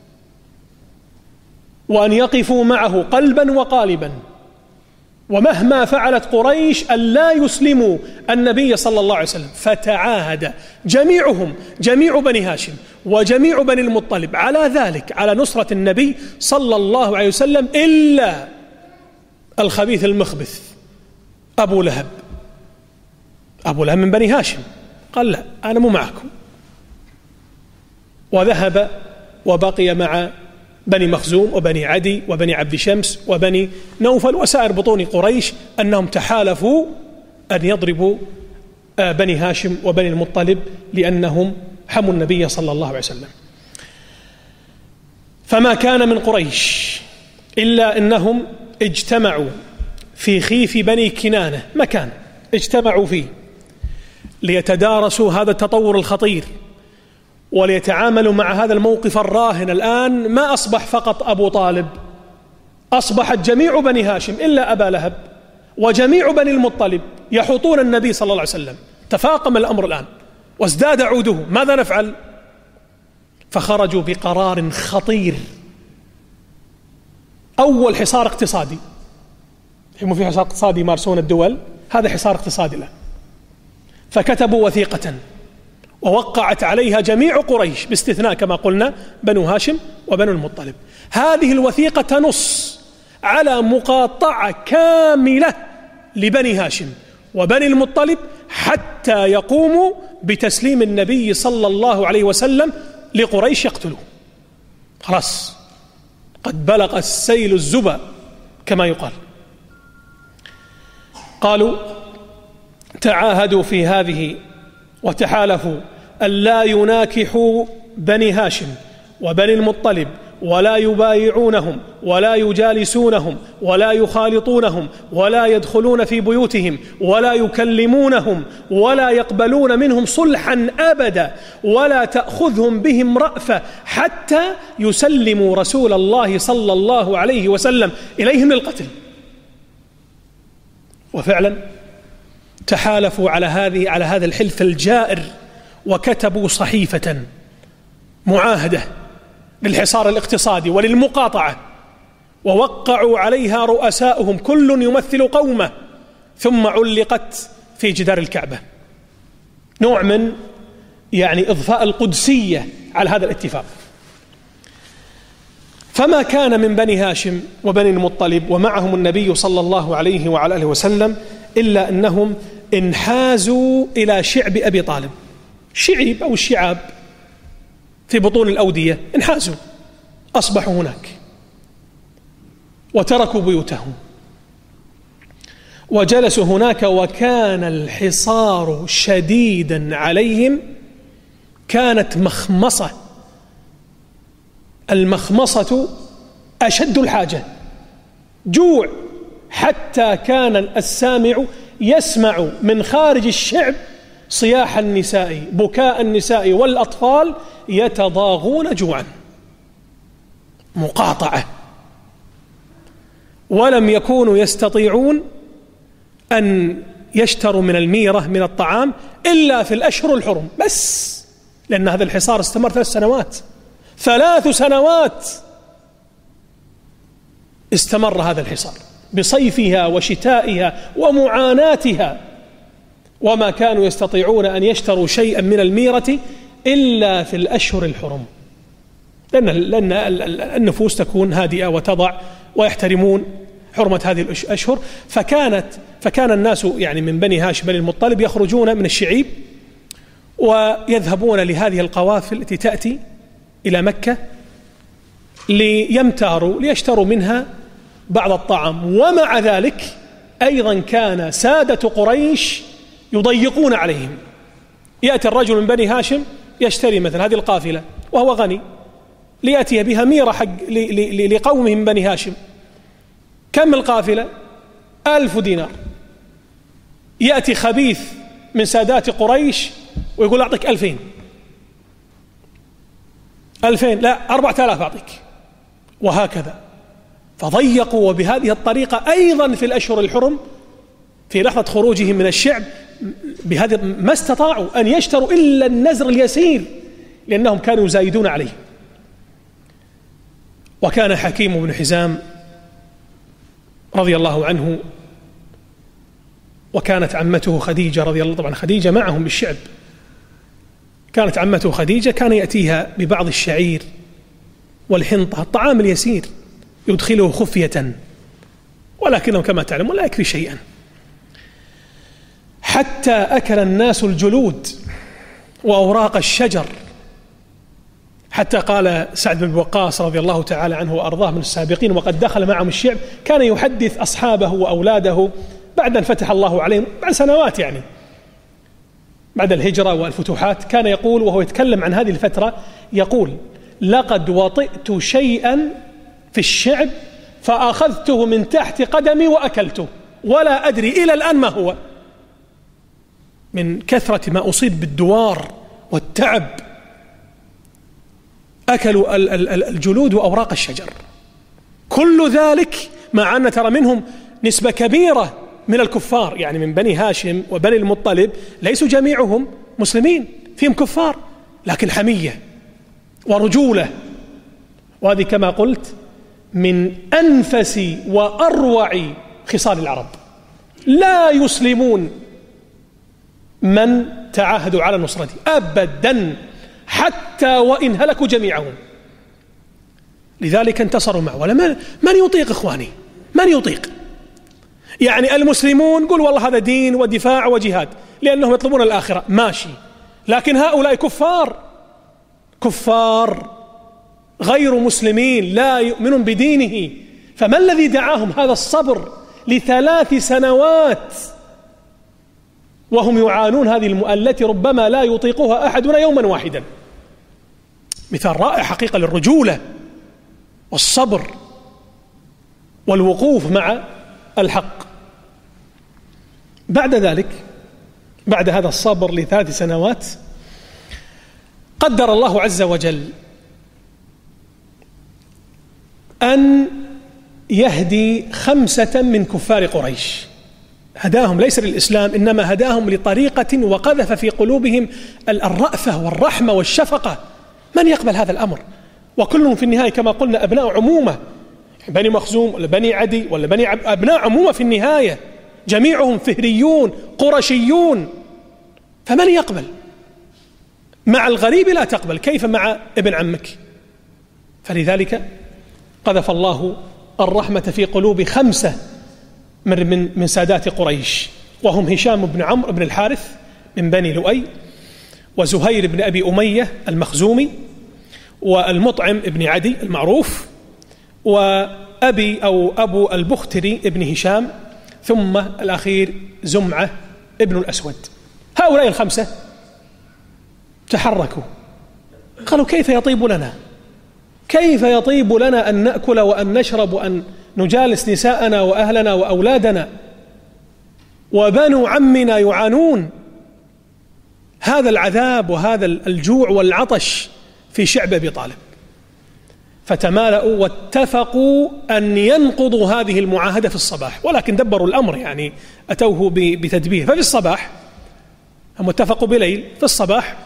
وأن يقفوا معه قلبا وقالبا، ومهما فعلت قريش أن لا يسلموا النبي صلى الله عليه وسلم. فتعاهد جميعهم، جميع بني هاشم وجميع بني المطلب، على ذلك، على نصرة النبي صلى الله عليه وسلم، إلا الخبيث المخبث أبو لهب. أبو لهب من بني هاشم، قال: لا، أنا مو معكم، وذهب وبقي مع بني مخزوم وبني عدي وبني عبد شمس وبني نوفل وسائر بطون قريش، أنهم تحالفوا أن يضربوا بني هاشم وبني المطلب لأنهم حموا النبي صلى الله عليه وسلم. فما كان من قريش إلا أنهم اجتمعوا في خيف بني كنانة، مكان اجتمعوا فيه ليتدارسوا هذا التطور الخطير وليتعاملوا مع هذا الموقف الراهن. الآن ما أصبح فقط أبو طالب، أصبحت جميع بني هاشم إلا أبا لهب وجميع بني المطلب يحوطون النبي صلى الله عليه وسلم. تفاقم الأمر الآن وازداد عوده. ماذا نفعل؟ فخرجوا بقرار خطير. أول حصار اقتصادي، هم في حصار اقتصادي يمارسون الدول، هذا حصار اقتصادي الآن. فكتبوا وثيقة ووقعت عليها جميع قريش باستثناء كما قلنا بنو هاشم وبنو المطلب. هذه الوثيقة تنص على مقاطعة كاملة لبني هاشم وبني المطلب حتى يقوموا بتسليم النبي صلى الله عليه وسلم لقريش يقتلوه. خلاص قد بلغ السيل الزبا كما يقال. قالوا تعاهدوا في هذه وتحالفوا ألا يناكحوا بني هاشم وبني المطلب ولا يبايعونهم ولا يجالسونهم ولا يخالطونهم ولا يدخلون في بيوتهم ولا يكلمونهم ولا يقبلون منهم صلحا أبدا ولا تأخذهم بهم رأفة حتى يسلموا رسول الله صلى الله عليه وسلم إليهم للقتل. وفعلا تحالفوا على هذا الحلف الجائر وكتبوا صحيفة معاهدة للحصار الاقتصادي وللمقاطعة ووقعوا عليها رؤساؤهم كل يمثل قومه، ثم علقت في جدار الكعبة، نوع من إضفاء القدسية على هذا الاتفاق. فما كان من بني هاشم وبني المطلب ومعهم النبي صلى الله عليه وعلى آله وسلم إلا أنهم انحازوا إلى شعب أبي طالب. شعيب أو الشعاب في بطون الأودية انحازوا، أصبحوا هناك وتركوا بيوتهم وجلسوا هناك، وكان الحصار شديدا عليهم. كانت مخمصة، المخمصة أشد الحاجة، جوع، حتى كان السامع يسمع من خارج الشعب صياح النساء، بكاء النساء والأطفال يتضاغون جوعا. مقاطعة. ولم يكونوا يستطيعون أن يشتروا من الميرة من الطعام إلا في الأشهر الحرم بس، لأن هذا الحصار استمر 3 سنوات. 3 سنوات استمر هذا الحصار بصيفها وشتائها ومعاناتها، وما كانوا يستطيعون أن يشتروا شيئا من الميرة إلا في الأشهر الحرم، لأن النفوس تكون هادئة وتضع ويحترمون حرمة هذه الأشهر. فكان الناس من بني هاشم بني المطلب يخرجون من الشعيب ويذهبون لهذه القوافل التي تأتي إلى مكة ليشتروا منها بعض الطعام. ومع ذلك أيضا كان سادة قريش يضيقون عليهم. يأتي الرجل من بني هاشم يشتري مثلا هذه القافلة وهو غني ليأتي بها ميرة حق لقومه من بني هاشم. كم القافلة؟ 1000 دينار. يأتي خبيث من سادات قريش ويقول أعطيك 2000. 2000 لا 4000 أعطيك، وهكذا. فضيقوا، وبهذه الطريقة أيضا في الأشهر الحرم في لحظة خروجهم من الشعب بهذا ما استطاعوا أن يشتروا إلا النزر اليسير، لأنهم كانوا يزايدون عليه. وكان حكيم بن حزام رضي الله عنه وكانت عمته خديجة رضي الله، طبعا خديجة معهم بالشعب، كانت عمته خديجة كان يأتيها ببعض الشعير والحنطة، الطعام اليسير يدخله خفية، ولكنه كما تعلمون لا يكفي شيئا، حتى أكل الناس الجلود وأوراق الشجر. حتى قال سعد بن وقاص رضي الله تعالى عنه وأرضاه من السابقين وقد دخل معهم الشعب، كان يحدث أصحابه وأولاده بعد أن فتح الله عليهم بعد سنوات بعد الهجرة والفتوحات، كان يقول وهو يتكلم عن هذه الفترة يقول: لقد وطئت شيئا في الشعب فأخذته من تحت قدمي وأكلته ولا أدري إلى الآن ما هو. من كثرة ما أصيب بالدوار والتعب أكلوا الجلود وأوراق الشجر. كل ذلك مع أن ترى منهم نسبة كبيرة من الكفار، يعني من بني هاشم وبني المطلب ليسوا جميعهم مسلمين، فيهم كفار، لكن حمية ورجولة. وهذه كما قلت من أنفس وأروع خصال العرب. لا يسلمون من تعاهدوا على نصرته أبدا، حتى وإن هلكوا جميعهم. لذلك انتصروا معه. ولا من يطيق إخواني، من يطيق؟ يعني المسلمون قل والله هذا دين ودفاع وجهاد لأنهم يطلبون الآخرة، ماشي، لكن هؤلاء كفار غير مسلمين لا يؤمنون بدينه. فما الذي دعاهم هذا الصبر ل3 سنوات وهم يعانون هذه المؤلة ربما لا يطيقها أحدنا يوما واحدا؟ مثال رائع حقيقة للرجولة والصبر والوقوف مع الحق. بعد ذلك، بعد هذا الصبر ل3 سنوات، قدر الله عز وجل أن يهدي 5 من كفار قريش. هداهم ليس للإسلام، إنما هداهم لطريقة وقذف في قلوبهم الرأفة والرحمة والشفقة. من يقبل هذا الأمر؟ وكلهم في النهاية كما قلنا أبناء عمومة، بني مخزوم ولا بني عدي ولا بني أبناء عمومة في النهاية، جميعهم فهريون قرشيون. فمن يقبل؟ مع الغريب لا تقبل، كيف مع ابن عمك؟ فلذلك قذف الله الرحمة في قلوب 5 من سادات قريش، وهم هشام بن عمرو بن الحارث من بني لؤي، وزهير بن أبي أمية المخزومي، والمطعم بن عدي المعروف، وأبي أو أبو البختري ابن هشام، ثم الأخير زمعة ابن الأسود. هؤلاء 5 تحركوا، قالوا كيف يطيب لنا، كيف يطيب لنا أن نأكل وأن نشرب وأن نجالس نساءنا وأهلنا وأولادنا وبنو عمنا يعانون هذا العذاب وهذا الجوع والعطش في شعب أبي طالب. فتمالأوا واتفقوا أن ينقضوا هذه المعاهدة في الصباح، ولكن دبروا الأمر، يعني أتوه بتدبير. ففي الصباح هم اتفقوا بليل، في الصباح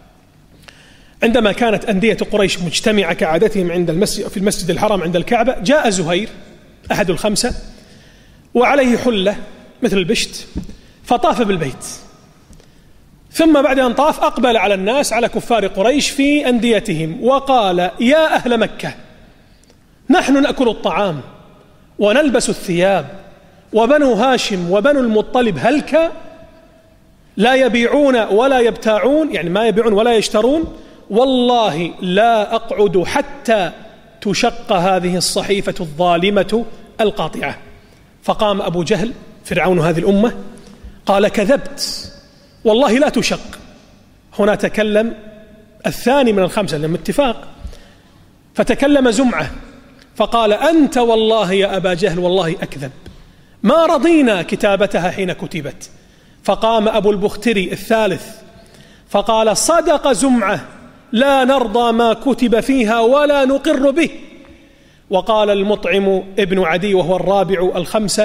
عندما كانت أندية قريش مجتمعة كعادتهم عند المسجد في المسجد الحرام عند الكعبة، جاء زهير أحد ال5 وعليه حلة مثل البشت، فطاف بالبيت، ثم بعد أن طاف أقبل على الناس، على كفار قريش في أنديتهم، وقال: يا أهل مكة، نحن نأكل الطعام ونلبس الثياب، وبنو هاشم وبنو المطلب هلك لا يبيعون ولا يبتاعون، يعني ما يبيعون ولا يشترون، والله لا أقعد حتى تشق هذه الصحيفة الظالمة القاطعة. فقام أبو جهل فرعون هذه الأمة قال: كذبت، والله لا تشق. هنا تكلم الثاني من ال5 لما اتفاق، فتكلم زمعة فقال: أنت والله يا أبا جهل والله أكذب، ما رضينا كتابتها حين كتبت. فقام أبو البختري الثالث فقال: صدق زمعة، لا نرضى ما كتب فيها ولا نقر به. وقال المطعم ابن عدي وهو الرابع ال5: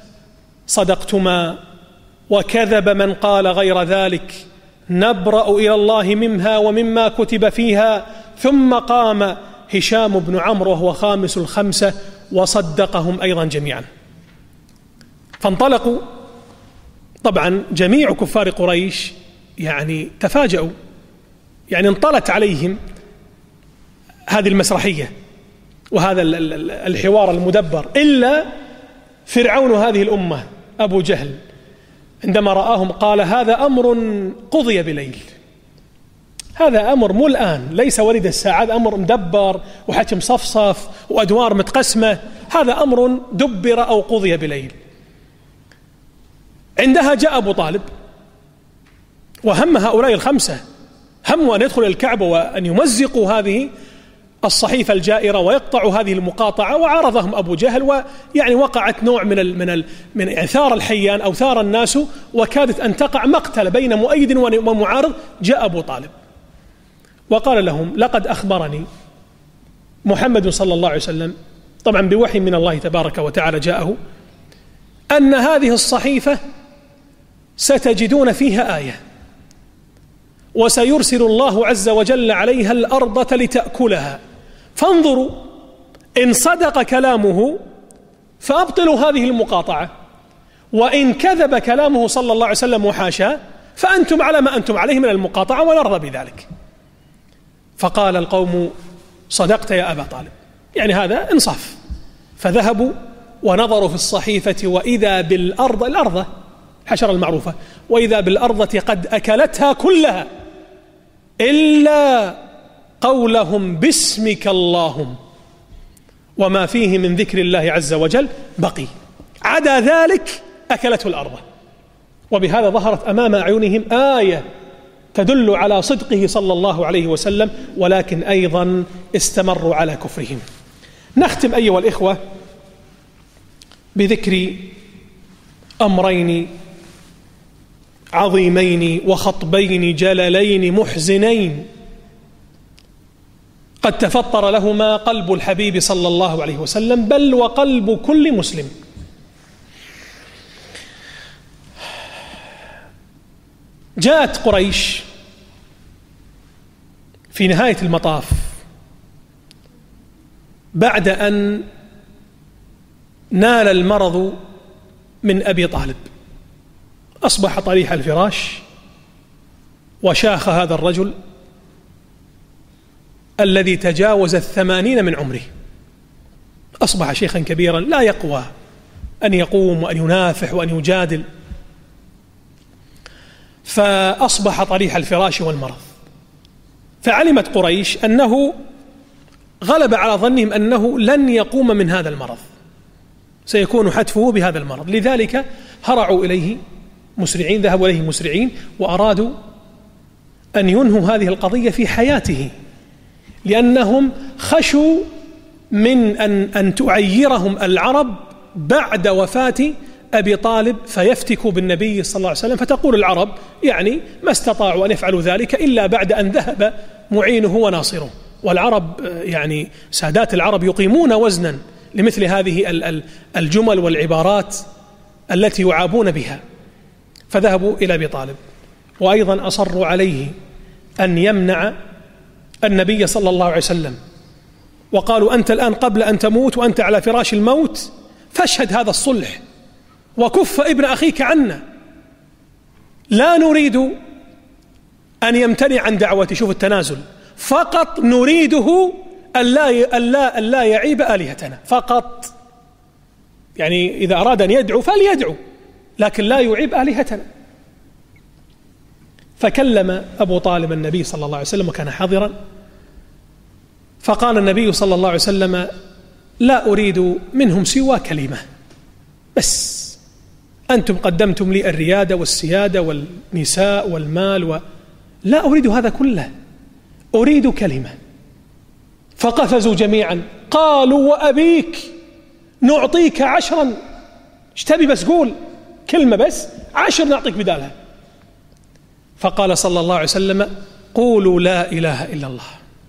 صدقتما، وكذب من قال غير ذلك، نبرأ إلى الله منها ومما كتب فيها. ثم قام هشام بن عمرو وهو خامس ال5 وصدقهم أيضا جميعا. فانطلقوا. طبعا جميع كفار قريش يعني تفاجؤوا، يعني انطلت عليهم هذه المسرحية وهذا الحوار المدبر، إلا فرعون هذه الأمة أبو جهل عندما رآهم قال: هذا أمر قضي بليل، هذا أمر مو الآن، ليس ولد الساعة، هذا أمر مدبر وحكم صفصف وأدوار متقسمة، هذا أمر دبر أو قضي بليل. عندها جاء أبو طالب، وهم هؤلاء ال5 هم أن يدخل الكعبة وأن يمزقوا هذه الصحيفة الجائرة ويقطع هذه المقاطعة، وعارضهم أبو جهل، ويعني وقعت نوع من إعثار الحيان أو ثار الناس، وكادت أن تقع مقتل بين مؤيد ومعارض. جاء أبو طالب وقال لهم: لقد أخبرني محمد صلى الله عليه وسلم، طبعا بوحي من الله تبارك وتعالى جاءه، أن هذه الصحيفة ستجدون فيها آية، وسيرسل الله عز وجل عليها الأرض لتأكلها، فانظروا إن صدق كلامه فأبطلوا هذه المقاطعة، وإن كذب كلامه صلى الله عليه وسلم وحاشاه فأنتم على ما أنتم عليه من المقاطعة ونرضى بذلك. فقال القوم: صدقت يا أبا طالب، يعني هذا إنصاف. فذهبوا ونظروا في الصحيفة وإذا الأرض حشرة المعروفة، وإذا بالأرض قد أكلتها كلها إلا قولهم باسمك اللهم، وما فيه من ذكر الله عز وجل بقي، عدا ذلك أكلته الأرض. وبهذا ظهرت أمام أعينهم آية تدل على صدقه صلى الله عليه وسلم، ولكن أيضا استمروا على كفرهم. نختم أيها الإخوة بذكر أمرين عظيمين وخطبين جللين محزنين قد تفطر لهما قلب الحبيب صلى الله عليه وسلم، بل وقلب كل مسلم. جاءت قريش في نهاية المطاف بعد أن نال المرض من أبي طالب، أصبح طريح الفراش، وشاخ هذا الرجل الذي تجاوز 80 من عمره، أصبح شيخا كبيرا لا يقوى أن يقوم وأن ينافح وأن يجادل، فأصبح طريح الفراش والمرض. فعلمت قريش أنه غلب على ظنهم أنه لن يقوم من هذا المرض، سيكون حتفه بهذا المرض، لذلك هرعوا إليه مسرعين، ذهبوا إليه مسرعين، وأرادوا أن ينهوا هذه القضية في حياته، لأنهم خشوا من أن تعيرهم العرب بعد وفاة أبي طالب فيفتكوا بالنبي صلى الله عليه وسلم، فتقول العرب يعني ما استطاعوا أن يفعلوا ذلك إلا بعد أن ذهب معينه وناصره. والعرب يعني سادات العرب يقيمون وزنا لمثل هذه الجمل والعبارات التي يعابون بها. فذهبوا إلى أبي طالب، وأيضا أصروا عليه أن يمنع النبي صلى الله عليه وسلم، وقالوا: أنت الآن قبل أن تموت وأنت على فراش الموت، فاشهد هذا الصلح وكف ابن أخيك عنا، لا نريد أن يمتنع عن دعوته، شوف التنازل، فقط نريده ألا يعيب آلهتنا فقط، يعني إذا أراد أن يدعو فليدعو، لكن لا يعيب آلهتنا. فكلم أبو طالب النبي صلى الله عليه وسلم وكان حاضرا، فقال النبي صلى الله عليه وسلم: لا أريد منهم سوى كلمة بس، أنتم قدمتم لي الريادة والسيادة والنساء والمال لا أريد هذا كله، أريد كلمة. فقفزوا جميعا قالوا: وأبيك نعطيك 10، اشتبي بس قول كلمة بس 10 نعطيك بدالها. فقال صلى الله عليه وسلم: قولوا لا إله إلا الله.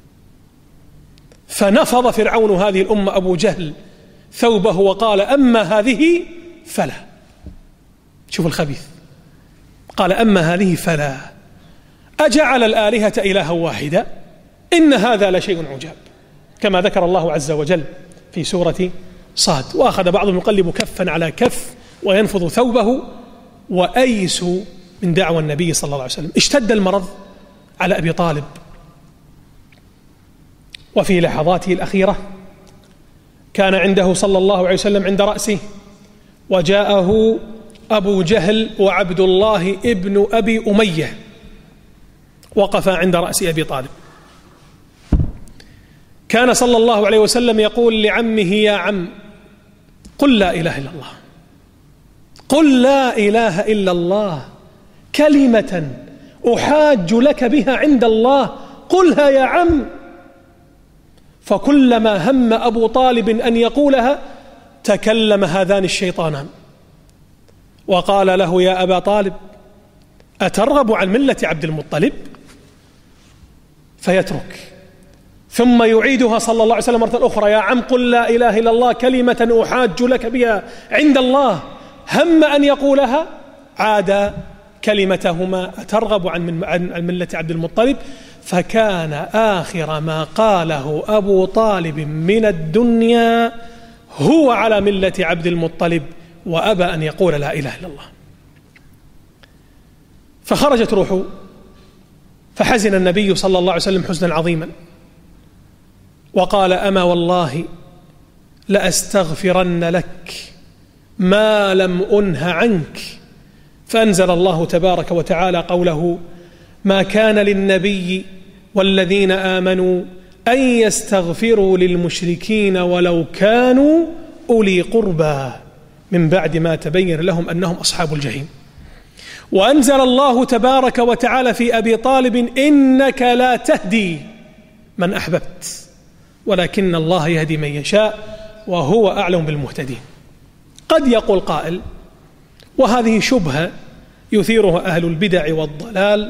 فنفض فرعون هذه الأمة أبو جهل ثوبه وقال: أما هذه فلا. شوف الخبيث، قال: أما هذه فلا، أجعل الآلهة إلها واحدا إن هذا لشيء عجاب، كما ذكر الله عز وجل في سورة صاد. وأخذ بعضهم يقلب كفا على كف وينفض ثوبه، وأيسوا من دعوى النبي صلى الله عليه وسلم. اشتد المرض على أبي طالب، وفي لحظاته الأخيرة كان عنده صلى الله عليه وسلم عند رأسه، وجاءه أبو جهل وعبد الله ابن أبي أمية، وقف عند رأس أبي طالب. كان صلى الله عليه وسلم يقول لعمه: يا عم، قل لا إله إلا الله، قل لا إله إلا الله، كلمة أحاج لك بها عند الله، قلها يا عم. فكلما هم أبو طالب أن يقولها تكلم هذان الشيطانان وقال له: يا أبا طالب، أترغب عن ملة عبد المطلب؟ فيترك، ثم يعيدها صلى الله عليه وسلم مرة أخرى: يا عم، قل لا إله إلا الله كلمة أحاج لك بها عند الله. هم أن يقولها، عاد كلمتهما: أترغب عن ملة عبد المطلب؟ فكان آخر ما قاله أبو طالب من الدنيا هو على ملة عبد المطلب، وأبى أن يقول لا إله إلا الله. فخرجت روحه، فحزن النبي صلى الله عليه وسلم حزنا عظيما، وقال: أما والله لأستغفرن لك ما لم أنه عنك. فأنزل الله تبارك وتعالى قوله: ما كان للنبي والذين آمنوا أن يستغفروا للمشركين ولو كانوا أولي قربى من بعد ما تبين لهم أنهم أصحاب الجحيم. وأنزل الله تبارك وتعالى في أبي طالب: إنك لا تهدي من أحببت ولكن الله يهدي من يشاء وهو أعلم بالمهتدين. قد يقول قائل، وهذه شبهة يثيرها أهل البدع والضلال،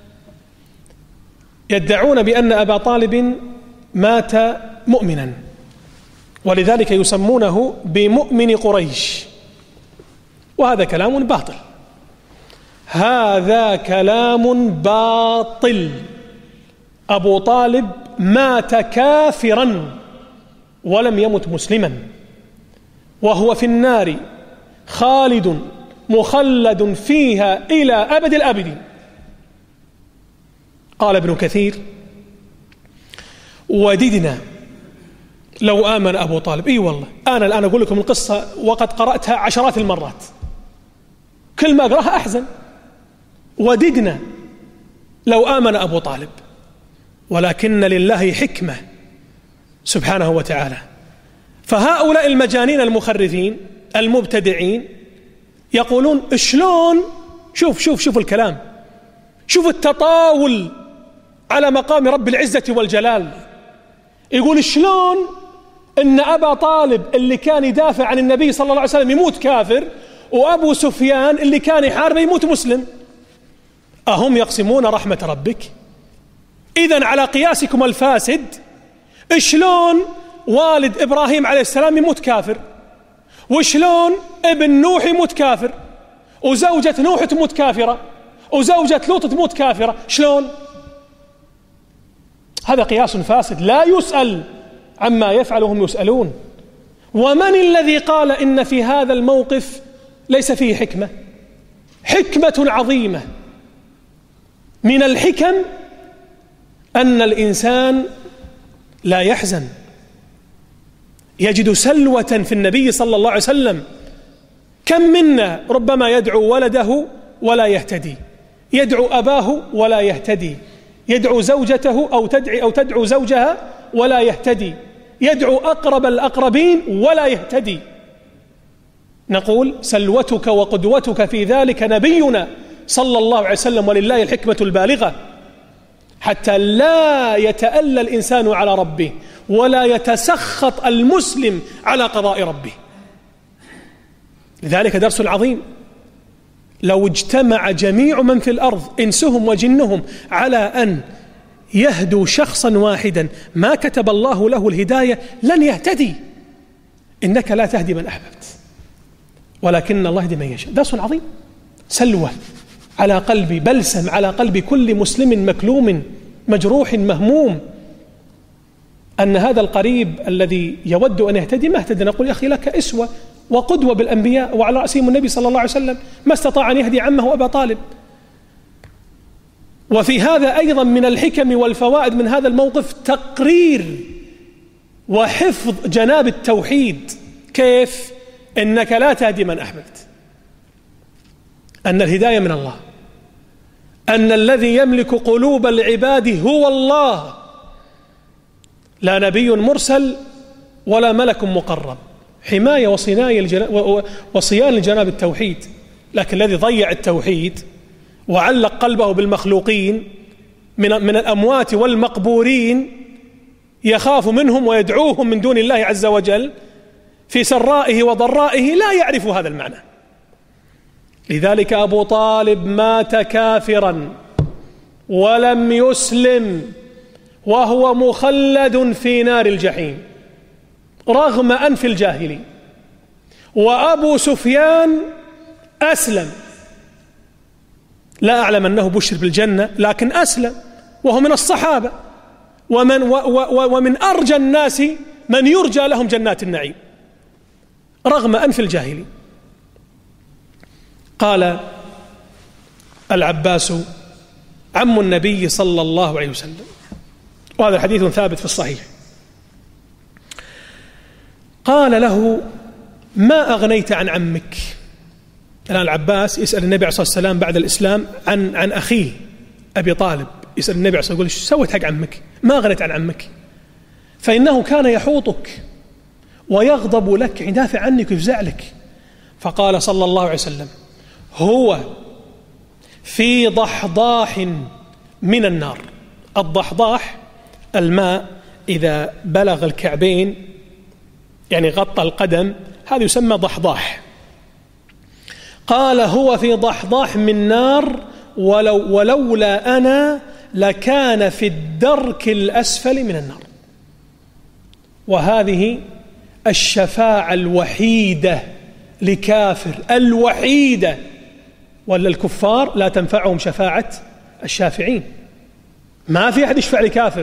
يدعون بأن أبا طالب مات مؤمنا ولذلك يسمونه بمؤمن قريش، وهذا كلام باطل. هذا كلام باطل. أبو طالب مات كافرا ولم يمت مسلما، وهو في النار خالد مخلد فيها إلى أبد الآبدين. قال ابن كثير: وددنا لو آمن أبو طالب. إي والله، أنا الآن أقول لكم القصة وقد قرأتها عشرات المرات، كل ما أقرأها أحزن. وددنا لو آمن أبو طالب، ولكن لله حكمة سبحانه وتعالى. فهؤلاء المجانين المخرفين المبتدعين يقولون: شلون؟ شوف الكلام، شوف التطاول على مقام رب العزة والجلال. يقول: شلون إن أبا طالب اللي كان يدافع عن النبي صلى الله عليه وسلم يموت كافر، وأبو سفيان اللي كان يحاربه يموت مسلم؟ أهم يقسمون رحمة ربك؟ إذن على قياسكم الفاسد، شلون والد إبراهيم عليه السلام يموت كافر، وشلون ابن نوح يموت كافر، وزوجة نوح تموت كافرة، وزوجة لوط تموت كافرة؟ شلون؟ هذا قياس فاسد، لا يسأل عما يفعل وهم يسألون. ومن الذي قال إن في هذا الموقف ليس فيه حكمة؟ حكمة عظيمة. من الحكم أن الإنسان لا يحزن، يجد سلوة في النبي صلى الله عليه وسلم. كم منا ربما يدعو ولده ولا يهتدي، يدعو أباه ولا يهتدي، يدعو زوجته أو تدعو زوجها ولا يهتدي، يدعو أقرب الأقربين ولا يهتدي. نقول: سلوتك وقدوتك في ذلك نبينا صلى الله عليه وسلم، ولله الحكمة البالغة، حتى لا يتألى الإنسان على ربه ولا يتسخط المسلم على قضاء ربه. لذلك درس عظيم. لو اجتمع جميع من في الأرض إنسهم وجنهم على أن يهدوا شخصا واحدا ما كتب الله له الهداية لن يهتدي. إنك لا تهدي من أحببت ولكن الله يهدي من يشاء. درس عظيم، سلوى على قلبي، بلسم على قلب كل مسلم مكلوم مجروح مهموم، أن هذا القريب الذي يود أن يهتدي ما اهتدى. نقول: يا أخي، لك أسوة وقدوة بالأنبياء وعلى رأسهم النبي صلى الله عليه وسلم، ما استطاع أن يهدي عمه أبا طالب. وفي هذا أيضا من الحكم والفوائد من هذا الموقف تقرير وحفظ جناب التوحيد. كيف؟ إنك لا تهدي من أحببت، أن الهداية من الله، أن الذي يملك قلوب العباد هو الله، لا نبي مرسل ولا ملك مقرب. حماية وصيانة لجناب التوحيد. لكن الذي ضيع التوحيد وعلق قلبه بالمخلوقين من الأموات والمقبورين يخاف منهم ويدعوهم من دون الله عز وجل في سرائه وضرائه لا يعرف هذا المعنى. لذلك أبو طالب مات كافرا ولم يسلم وهو مخلد في نار الجحيم رغم أنف الجاهلين. وأبو سفيان أسلم، لا أعلم أنه بشر بالجنة لكن أسلم وهو من الصحابة ومن أرجى الناس من يرجى لهم جنات النعيم رغم أنف الجاهلين. قال العباس عم النبي صلى الله عليه وسلم، وهذا الحديث ثابت في الصحيح، قال له: ما أغنيت عن عمك؟ الآن العباس يسأل النبي عليه الصلاة والسلام بعد الإسلام عن أخيه أبي طالب، يسأل النبي عليه الصلاة والسلام يقول: ايش سويت حق عمك؟ ما أغنيت عن عمك، فإنه كان يحوطك ويغضب لك، يدافع عنك ويفزع لك. فقال صلى الله عليه وسلم: هو في ضحضاح من النار. الضحضاح الماء إذا بلغ الكعبين يعني غطى القدم، هذا يسمى ضحضاح. قال: هو في ضحضاح من نار ولولا أنا لكان في الدرك الأسفل من النار. وهذه الشفاعة الوحيدة لكافر، الوحيدة، ولا الكفار لا تنفعهم شفاعة الشافعين. ما في أحد يشفع لكافر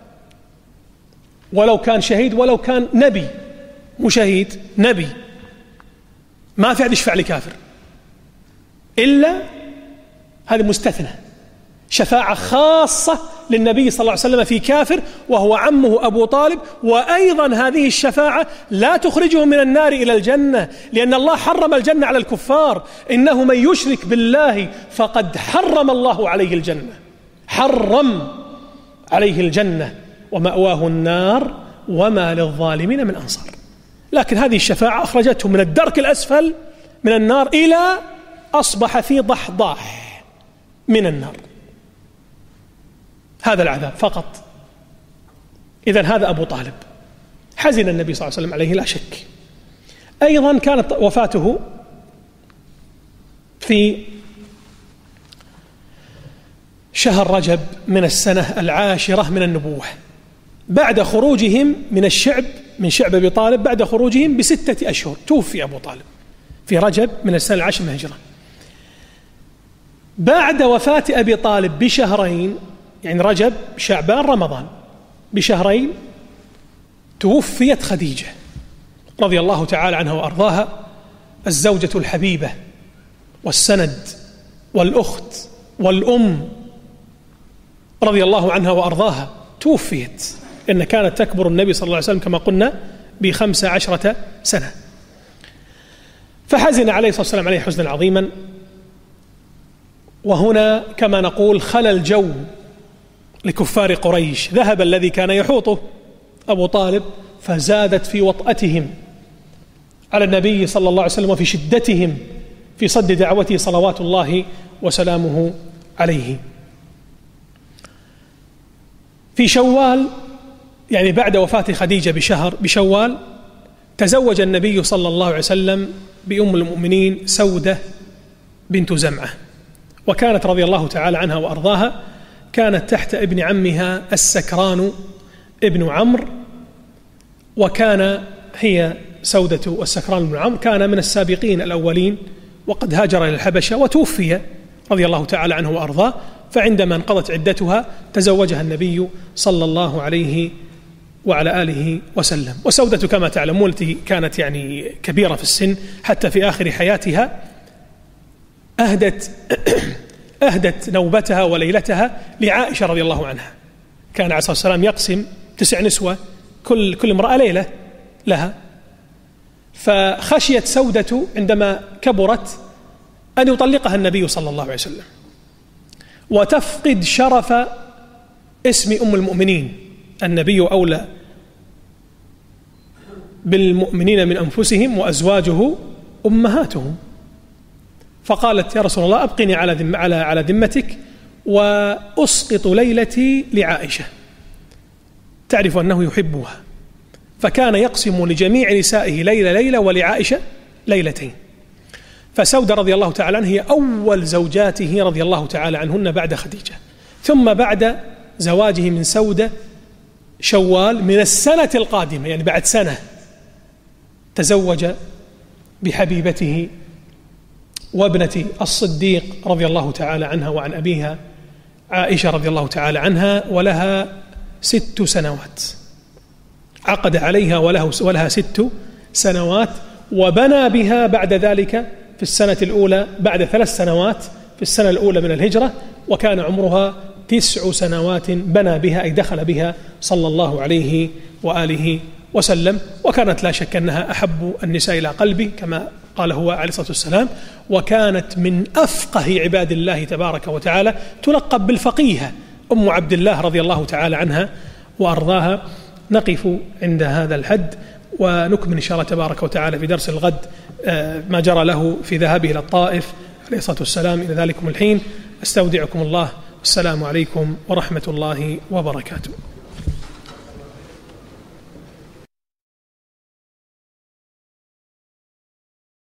ولو كان شهيد ولو كان نبي، مو شهيد، نبي، ما في أحد يشفع لكافر إلا هذا مستثنى، شفاعة خاصة للنبي صلى الله عليه وسلم في كافر وهو عمه أبو طالب. وأيضا هذه الشفاعة لا تخرجه من النار إلى الجنة، لأن الله حرم الجنة على الكفار، إنه من يشرك بالله فقد حرم الله عليه الجنة، حرم عليه الجنة ومأواه النار وما للظالمين من أنصار. لكن هذه الشفاعة أخرجته من الدرك الأسفل من النار إلى أصبح في ضحضاح من النار، هذا العذاب فقط. إذن هذا أبو طالب، حزن النبي صلى الله عليه وسلم عليه لا شك. أيضا كانت وفاته في شهر رجب من السنة 10 من النبوة، بعد خروجهم من الشعب، من شعب أبي طالب، بعد خروجهم ب6 أشهر توفي أبو طالب في رجب من السنة 10 من الهجرة. بعد وفاة أبي طالب بشهرين، يعني رجب شعبان رمضان، بشهرين توفيت خديجة رضي الله تعالى عنها وأرضاها، الزوجة الحبيبة والسند والأخت والأم رضي الله عنها وأرضاها، توفيت إن كانت تكبر النبي صلى الله عليه وسلم كما قلنا ب15 سنة. فحزن عليه الصلاة والسلام عليه حزنا عظيما. وهنا كما نقول خلى الجو لكفار قريش، ذهب الذي كان يحوطه أبو طالب، فزادت في وطأتهم على النبي صلى الله عليه وسلم وفي شدتهم في صد دعوته صلوات الله وسلامه عليه. في شوال، يعني بعد وفاة خديجة بشهر، بشوال، تزوج النبي صلى الله عليه وسلم بأم المؤمنين سودة بنت زمعة، وكانت رضي الله تعالى عنها وأرضاها كانت تحت ابن عمها السكران ابن عمرو، وكان هي سودة والسكران بن عمرو كان من السابقين الأولين، وقد هاجر إلى الحبشة وتوفي رضي الله تعالى عنه وأرضاه. فعندما انقضت عدتها تزوجها النبي صلى الله عليه وعلى آله وسلم. وسودة كما تعلمون التي كانت يعني كبيرة في السن حتى في آخر حياتها أهدت نوبتها وليلتها لعائشة رضي الله عنها. كان عليه الصلاة والسلام يقسم 9 نسوة، كل امرأة ليلة لها، فخشيت سودة عندما كبرت أن يطلقها النبي صلى الله عليه وسلم وتفقد شرف اسم أم المؤمنين. النبي أولى بالمؤمنين من أنفسهم وأزواجه أمهاتهم. فقالت: يا رسول الله أبقني على ذمتك وأسقط ليلتي لعائشة، تعرف أنه يحبها، فكان يقسم لجميع نسائه ليلة ولعائشة ليلتين. فسودة رضي الله تعالى عنها هي أول زوجاته رضي الله تعالى عنهن بعد خديجة، ثم بعد زواجه من سودة شوال من السنة القادمة، يعني بعد سنة، تزوج بحبيبته وابنة الصديق رضي الله تعالى عنها وعن أبيها عائشة رضي الله تعالى عنها، ولها 6 سنوات، عقد عليها ولها 6 سنوات، وبنى بها بعد ذلك في السنة الأولى بعد 3 سنوات في السنة الأولى من الهجرة، وكان عمرها 9 سنوات بنى بها، أي دخل بها صلى الله عليه وآله وسلم. وكانت لا شك أنها أحب النساء إلى قلبي كما قال هو عليه الصلاة والسلام، وكانت من أفقه عباد الله تبارك وتعالى، تلقب بالفقيهة أم عبد الله رضي الله تعالى عنها وأرضاها. نقف عند هذا الحد ونكمل إن شاء الله تبارك وتعالى في درس الغد ما جرى له في ذهابه إلى الطائف عليه الصلاة والسلام. إلى ذلكم الحين أستودعكم الله، والسلام عليكم ورحمة الله وبركاته.